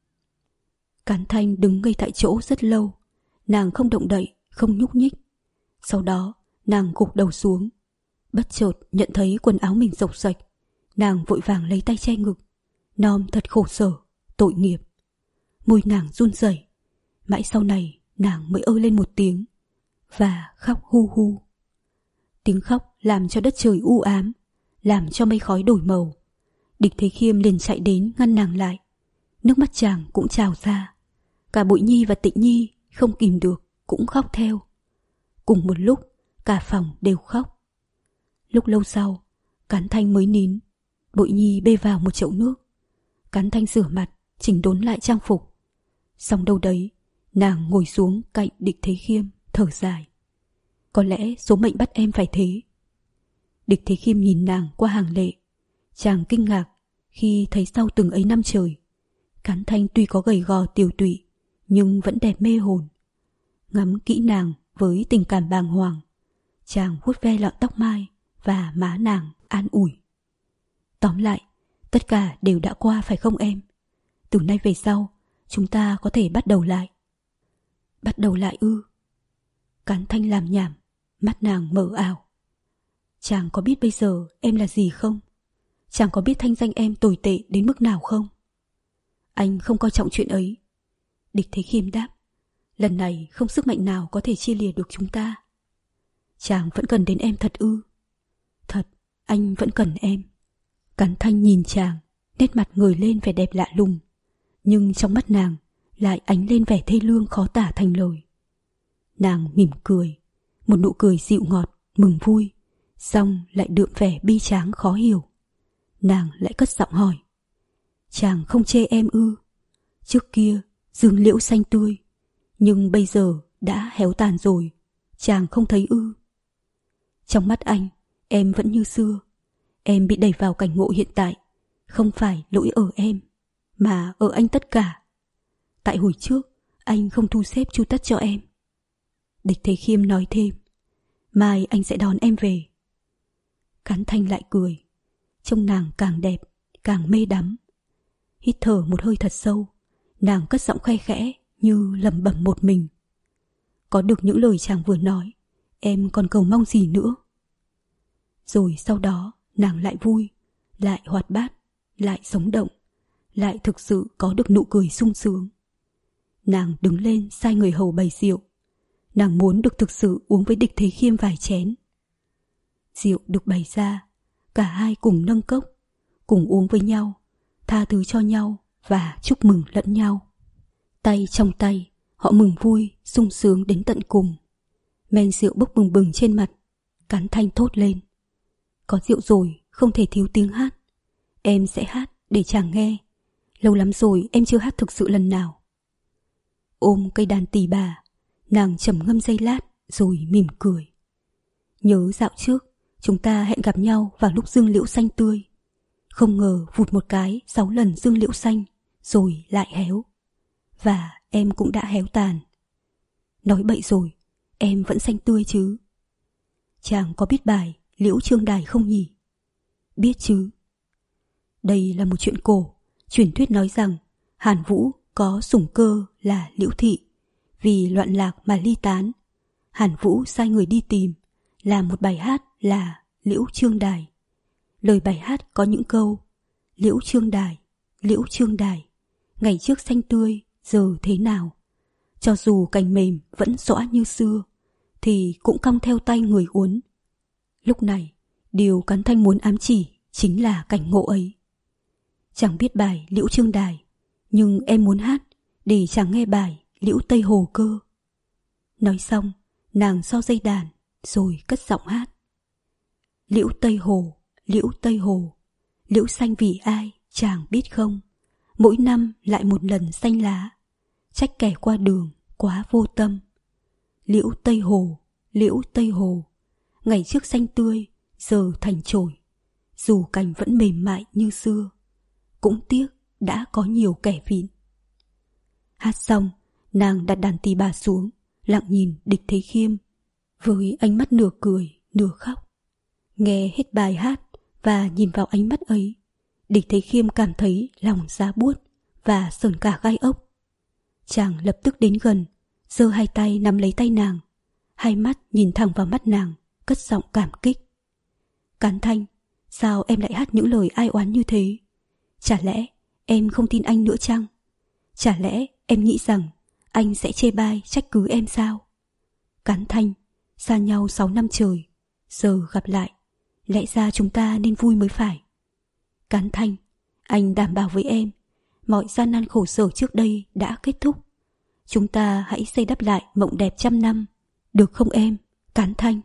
Cán Thanh đứng ngây tại chỗ rất lâu, nàng không động đậy, không nhúc nhích. Sau đó, nàng gục đầu xuống. Bất chợt nhận thấy quần áo mình rộc rạch, nàng vội vàng lấy tay che ngực. Nom thật khổ sở, tội nghiệp. Môi nàng run rẩy. Mãi sau này nàng mới ơ lên một tiếng và khóc hu hu. Tiếng khóc làm cho đất trời u ám, làm cho mây khói đổi màu. Địch Thế Khiêm liền chạy đến ngăn nàng lại. Nước mắt chàng cũng trào ra. Cả Bội Nhi và Tịnh Nhi không kìm được cũng khóc theo. Cùng một lúc cả phòng đều khóc. Lúc lâu sau, Cán Thanh mới nín. Bội Nhi bê vào một chậu nước. Cán Thanh rửa mặt, chỉnh đốn lại trang phục. Xong đâu đấy, nàng ngồi xuống cạnh Địch Thế Khiêm, thở dài. Có lẽ số mệnh bắt em phải thế. Địch Thế Khiêm nhìn nàng qua hàng lệ. Chàng kinh ngạc khi thấy sau từng ấy năm trời, Cán Thanh tuy có gầy gò tiều tụy, nhưng vẫn đẹp mê hồn. Ngắm kỹ nàng với tình cảm bàng hoàng, chàng vuốt ve lọn tóc mai và má nàng an ủi. Tóm lại, tất cả đều đã qua phải không em? Từ nay về sau, chúng ta có thể bắt đầu lại. Bắt đầu lại ư? Cán Thanh làm nhảm, mắt nàng mờ ảo. Chàng có biết bây giờ em là gì không? Chàng có biết thanh danh em tồi tệ đến mức nào không? Anh không coi trọng chuyện ấy. Địch Thế Khiêm đáp. Lần này không sức mạnh nào có thể chia lìa được chúng ta. Chàng vẫn cần đến em thật ư? Thật, anh vẫn cần em. Cán Thanh nhìn chàng, nét mặt ngời lên vẻ đẹp lạ lùng, nhưng trong mắt nàng lại ánh lên vẻ thê lương khó tả thành lời. Nàng mỉm cười, một nụ cười dịu ngọt, mừng vui, song lại đượm vẻ bi tráng khó hiểu. Nàng lại cất giọng hỏi. Chàng không chê em ư? Trước kia dương liễu xanh tươi, nhưng bây giờ đã héo tàn rồi, chàng không thấy ư? Trong mắt anh, em vẫn như xưa. Em bị đẩy vào cảnh ngộ hiện tại, không phải lỗi ở em, mà ở anh tất cả. Tại hồi trước, anh không thu xếp chu tất cho em. Địch Thế Khiêm nói thêm. Mai anh sẽ đón em về. Cán Thanh lại cười. Trông nàng càng đẹp, càng mê đắm. Hít thở một hơi thật sâu, nàng cất giọng khe khẽ như lẩm bẩm một mình. Có được những lời chàng vừa nói, em còn cầu mong gì nữa? Rồi sau đó nàng lại vui, lại hoạt bát, lại sống động, lại thực sự có được nụ cười sung sướng. Nàng đứng lên sai người hầu bày rượu. nàng muốn được thực sự uống với Địch Thế Khiêm vài chén. Rượu được bày ra, cả hai cùng nâng cốc, cùng uống với nhau, tha thứ cho nhau và chúc mừng lẫn nhau. Tay trong tay, họ mừng vui, sung sướng đến tận cùng. Men rượu bốc bừng bừng trên mặt, Cán Thanh thốt lên: có rượu rồi, không thể thiếu tiếng hát. Em sẽ hát để chàng nghe. Lâu lắm rồi em chưa hát thực sự lần nào. Ôm cây đàn tỳ bà, nàng trầm ngâm giây lát rồi mỉm cười. Nhớ dạo trước chúng ta hẹn gặp nhau vào lúc dương liễu xanh tươi. Không ngờ vụt một cái sáu lần dương liễu xanh rồi lại héo. Và em cũng đã héo tàn. Nói bậy rồi, em vẫn xanh tươi chứ. Chàng có biết bài Liễu Trương Đài không nhỉ? Biết chứ. Đây là một chuyện cổ. Truyền thuyết nói rằng Hàn Vũ có sủng cơ là Liễu Thị. Vì loạn lạc mà ly tán, Hàn Vũ sai người đi tìm, làm một bài hát là Liễu Trương Đài. Lời bài hát có những câu: Liễu Trương Đài, Liễu Trương Đài, ngày trước xanh tươi, giờ thế nào? Cho dù cành mềm vẫn xõa như xưa, thì cũng cong theo tay người uốn. Lúc này, điều Cán Thanh muốn ám chỉ chính là cảnh ngộ ấy. Chẳng biết bài Liễu Trương Đài, nhưng em muốn hát để chàng nghe bài Liễu Tây Hồ cơ. Nói xong, nàng so dây đàn rồi cất giọng hát. Liễu Tây Hồ, Liễu Tây Hồ, liễu xanh vì ai chàng biết không? Mỗi năm lại một lần xanh lá, trách kẻ qua đường quá vô tâm. Liễu Tây Hồ, Liễu Tây Hồ, ngày trước xanh tươi, giờ thành chổi. Dù cành vẫn mềm mại như xưa, cũng tiếc đã có nhiều kẻ vịn. Hát xong, nàng đặt đàn tỳ bà xuống, lặng nhìn Địch Thế Khiêm với ánh mắt nửa cười nửa khóc. Nghe hết bài hát và nhìn vào ánh mắt ấy, Địch Thế Khiêm cảm thấy lòng giá buốt và sởn cả gai ốc. Chàng lập tức đến gần, giơ hai tay nắm lấy tay nàng, hai mắt nhìn thẳng vào mắt nàng, cất giọng cảm kích. Cán Thanh, sao em lại hát những lời ai oán như thế? Chả lẽ em không tin anh nữa chăng? Chả lẽ em nghĩ rằng anh sẽ chê bai trách cứ em sao? Cán Thanh, xa nhau sáu năm trời, giờ gặp lại, lẽ ra chúng ta nên vui mới phải. Cán Thanh, anh đảm bảo với em, mọi gian nan khổ sở trước đây đã kết thúc. Chúng ta hãy xây đắp lại mộng đẹp trăm năm, được không em, Cán Thanh?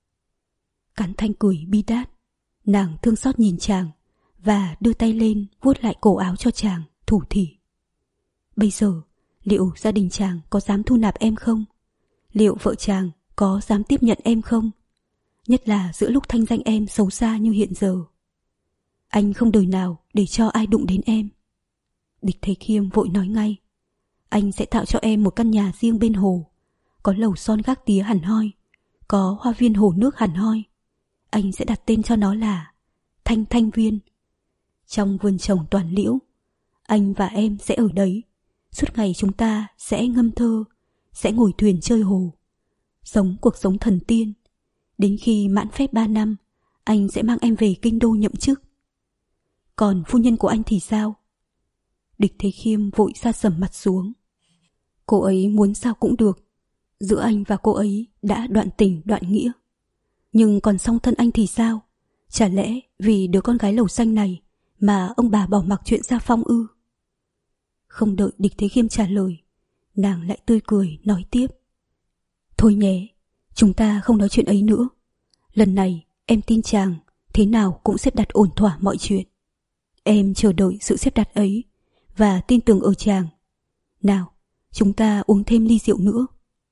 Cán Thanh cười bi đát, nàng thương xót nhìn chàng và đưa tay lên vuốt lại cổ áo cho chàng, thủ thỉ. Bây giờ, liệu gia đình chàng có dám thu nạp em không? Liệu vợ chàng có dám tiếp nhận em không? Nhất là giữa lúc thanh danh em xấu xa như hiện giờ. Anh không đời nào để cho ai đụng đến em. Địch Thế Khiêm vội nói ngay. Anh sẽ tạo cho em một căn nhà riêng bên hồ, có lầu son gác tía hẳn hoi, có hoa viên hồ nước hẳn hoi. Anh sẽ đặt tên cho nó là Thanh Thanh Viên. Trong vườn trồng toàn liễu, anh và em sẽ ở đấy. Suốt ngày chúng ta sẽ ngâm thơ, sẽ ngồi thuyền chơi hồ, sống cuộc sống thần tiên. Đến khi mãn phép ba năm, anh sẽ mang em về kinh đô nhậm chức. Còn phu nhân của anh thì sao? Địch Thế Khiêm vội sa sầm mặt xuống. Cô ấy muốn sao cũng được. Giữa anh và cô ấy đã đoạn tình đoạn nghĩa. Nhưng còn song thân anh thì sao? Chả lẽ vì đứa con gái lầu xanh này mà ông bà bỏ mặc chuyện Gia Phong ư? Không đợi Địch Thế Khiêm trả lời, nàng lại tươi cười nói tiếp. Thôi nhé, chúng ta không nói chuyện ấy nữa. Lần này em tin chàng thế nào cũng xếp đặt ổn thỏa mọi chuyện. Em chờ đợi sự xếp đặt ấy và tin tưởng ở chàng. Nào, chúng ta uống thêm ly rượu nữa.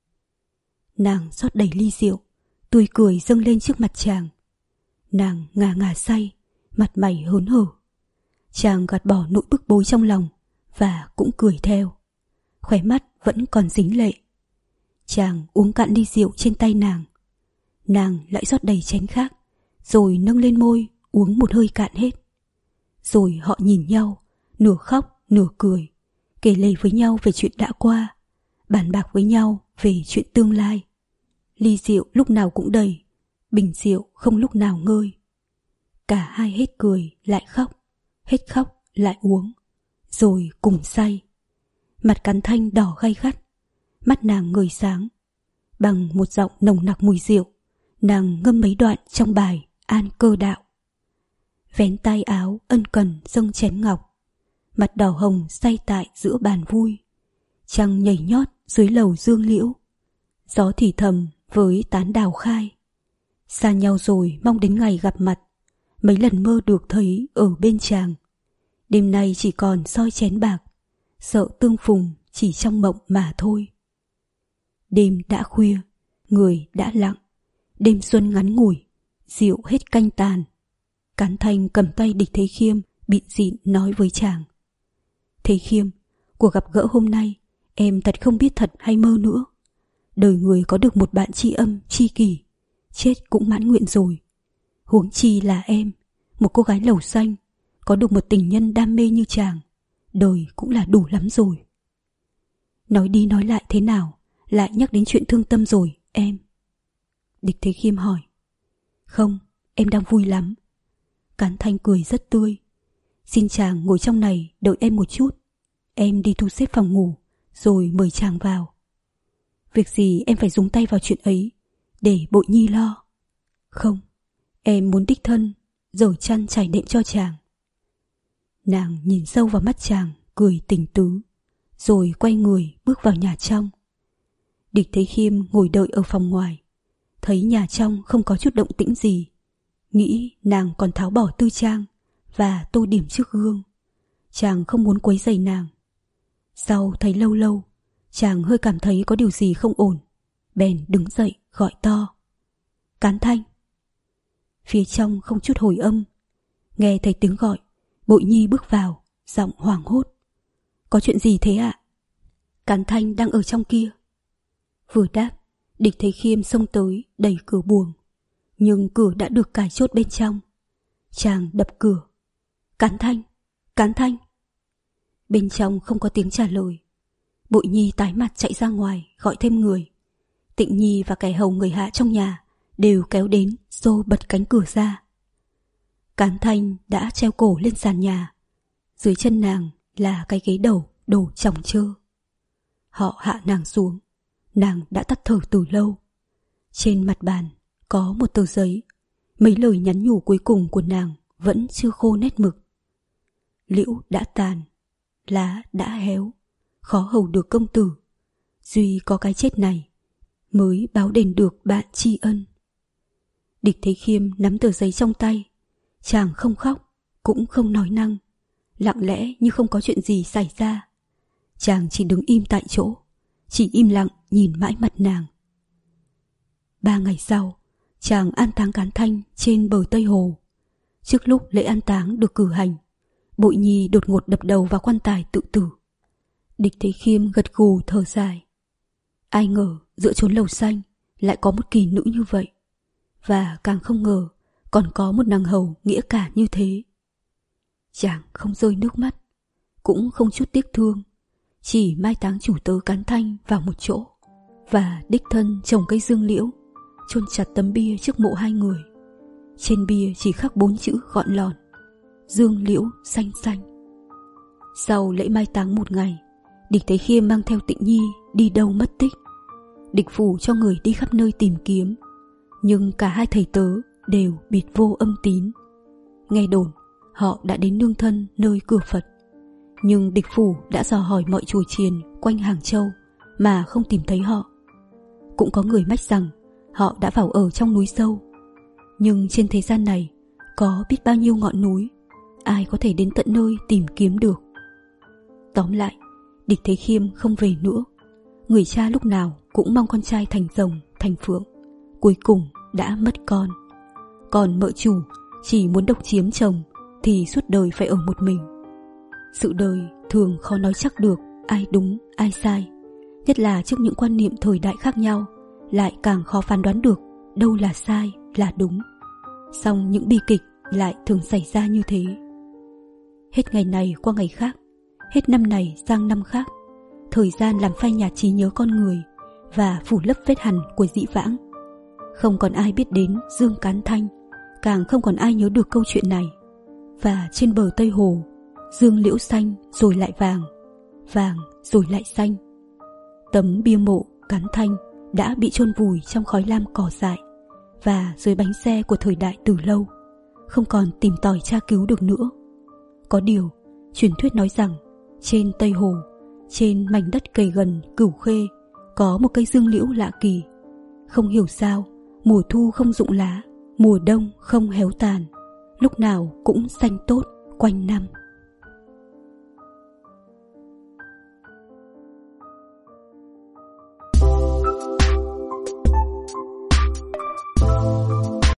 Nàng rót đầy ly rượu, tươi cười dâng lên trước mặt chàng. Nàng ngà ngà say, mặt mày hớn hở. Chàng gạt bỏ nỗi bức bối trong lòng và cũng cười theo. Khóe mắt vẫn còn dính lệ. Chàng uống cạn ly rượu trên tay nàng. Nàng lại rót đầy chén khác, rồi nâng lên môi uống một hơi cạn hết. Rồi họ nhìn nhau, nửa khóc nửa cười, kể lể với nhau về chuyện đã qua, bàn bạc với nhau về chuyện tương lai. Ly rượu lúc nào cũng đầy, bình rượu không lúc nào ngơi. Cả hai hết cười lại khóc, hết khóc lại uống, rồi cùng say. Mặt Cán Thanh đỏ gay gắt, mắt nàng ngời sáng. Bằng một giọng nồng nặc mùi rượu, nàng ngâm mấy đoạn trong bài An Cơ Đạo. Vén tay áo ân cần dâng chén ngọc, mặt đỏ hồng say tại giữa bàn vui. Trăng nhảy nhót dưới lầu dương liễu, gió thì thầm với tán đào khai. Xa nhau rồi mong đến ngày gặp mặt, mấy lần mơ được thấy ở bên chàng. Đêm nay chỉ còn soi chén bạc, sợ tương phùng chỉ trong mộng mà thôi. Đêm đã khuya, người đã lặng, đêm xuân ngắn ngủi, rượu hết canh tàn. Cán Thanh cầm tay Địch Thế Khiêm, bịn dịn nói với chàng: Thế Khiêm, cuộc gặp gỡ hôm nay em thật không biết thật hay mơ nữa. Đời người có được một bạn tri âm tri kỷ, chết cũng mãn nguyện rồi. Huống chi là em, một cô gái lầu xanh, có được một tình nhân đam mê như chàng, đời cũng là đủ lắm rồi. Nói đi nói lại thế nào, lại nhắc đến chuyện thương tâm rồi em? Địch Thế Khiêm hỏi. Không, em đang vui lắm. Cán Thanh cười rất tươi. Xin chàng ngồi trong này đợi em một chút, em đi thu xếp phòng ngủ rồi mời chàng vào. Việc gì em phải dùng tay vào chuyện ấy, để Bội Nhi lo. Không, em muốn đích thân dở chăn trải đệm cho chàng. Nàng nhìn sâu vào mắt chàng, cười tình tứ, rồi quay người bước vào nhà trong. Địch Thế Khiêm ngồi đợi ở phòng ngoài, thấy nhà trong không có chút động tĩnh gì, nghĩ nàng còn tháo bỏ tư trang và tô điểm trước gương. Chàng không muốn quấy rầy nàng. Sau thấy lâu lâu, chàng hơi cảm thấy có điều gì không ổn, bèn đứng dậy gọi to: Cán Thanh. Phía trong không chút hồi âm, nghe thấy tiếng gọi, Bội Nhi bước vào, giọng hoảng hốt: Có chuyện gì thế ạ? Cán Thanh đang ở trong kia. Vừa đáp, Địch Thế Khiêm xông tới đẩy cửa buồng, nhưng cửa đã được cài chốt bên trong. Chàng đập cửa: Cán Thanh, Cán Thanh. Bên trong không có tiếng trả lời. Bội Nhi tái mặt chạy ra ngoài gọi thêm người. Tịnh Nhi và kẻ hầu người hạ trong nhà đều kéo đến xô bật cánh cửa ra. Cán Thanh đã treo cổ lên sàn nhà, dưới chân nàng là cái ghế đầu đổ chồng chơ. Họ hạ nàng xuống, nàng đã tắt thở từ lâu. Trên mặt bàn có một tờ giấy, mấy lời nhắn nhủ cuối cùng của nàng vẫn chưa khô nét mực. Liễu đã tàn, lá đã héo, khó hầu được công tử. Duy có cái chết này mới báo đền được bạn tri ân. Địch Thế Khiêm nắm tờ giấy trong tay. Chàng không khóc, cũng không nói năng, lặng lẽ như không có chuyện gì xảy ra. Chàng chỉ đứng im tại chỗ, chỉ im lặng nhìn mãi mặt nàng. Ba ngày sau, chàng an táng Cán Thanh trên bờ Tây Hồ. Trước lúc lễ an táng được cử hành, Bội Nhi đột ngột đập đầu vào quan tài tự tử. Địch Thế Khiêm gật gù thở dài. Ai ngờ giữa chốn lầu xanh lại có một kỳ nữ như vậy, và càng không ngờ còn có một nàng hầu nghĩa cả như thế. Chàng không rơi nước mắt, cũng không chút tiếc thương, chỉ mai táng chủ tớ Cán Thanh vào một chỗ, và đích thân trồng cây dương liễu, chôn chặt tấm bia trước mộ hai người. Trên bia chỉ khắc bốn chữ gọn lòn: Dương liễu xanh xanh. Sau lễ mai táng một ngày, Địch Thế Khiêm mang theo Tịnh Nhi đi đâu mất tích. Địch phủ cho người đi khắp nơi tìm kiếm, nhưng cả hai thầy tớ đều bịt vô âm tín. Nghe đồn họ đã đến nương thân nơi cửa Phật, nhưng địch phủ đã dò hỏi mọi chùa chiền quanh Hàng Châu mà không tìm thấy họ. Cũng có người mách rằng họ đã vào ở trong núi sâu, nhưng trên thế gian này có biết bao nhiêu ngọn núi, ai có thể đến tận nơi tìm kiếm được. Tóm lại, Địch Thế Khiêm không về nữa. Người cha lúc nào cũng mong con trai thành rồng thành phượng, cuối cùng đã mất con. Còn mợ chủ chỉ muốn độc chiếm chồng thì suốt đời phải ở một mình. Sự đời thường khó nói chắc được ai đúng ai sai, nhất là trước những quan niệm thời đại khác nhau, lại càng khó phán đoán được đâu là sai là đúng. Song những bi kịch lại thường xảy ra như thế. Hết ngày này qua ngày khác, hết năm này sang năm khác, thời gian làm phai nhạt trí nhớ con người và phủ lấp vết hằn của dĩ vãng. Không còn ai biết đến Dương Cán Thanh, càng không còn ai nhớ được câu chuyện này. Và trên bờ Tây Hồ, dương liễu xanh rồi lại vàng, vàng rồi lại xanh. Tấm bia mộ Cán Thanh đã bị chôn vùi trong khói lam cỏ dại và dưới bánh xe của thời đại từ lâu, không còn tìm tòi tra cứu được nữa. Có điều, truyền thuyết nói rằng trên Tây Hồ, trên mảnh đất kề gần Cửu Khê, có một cây dương liễu lạ kỳ. Không hiểu sao, mùa thu không rụng lá, mùa đông không héo tàn, lúc nào cũng xanh tốt quanh năm.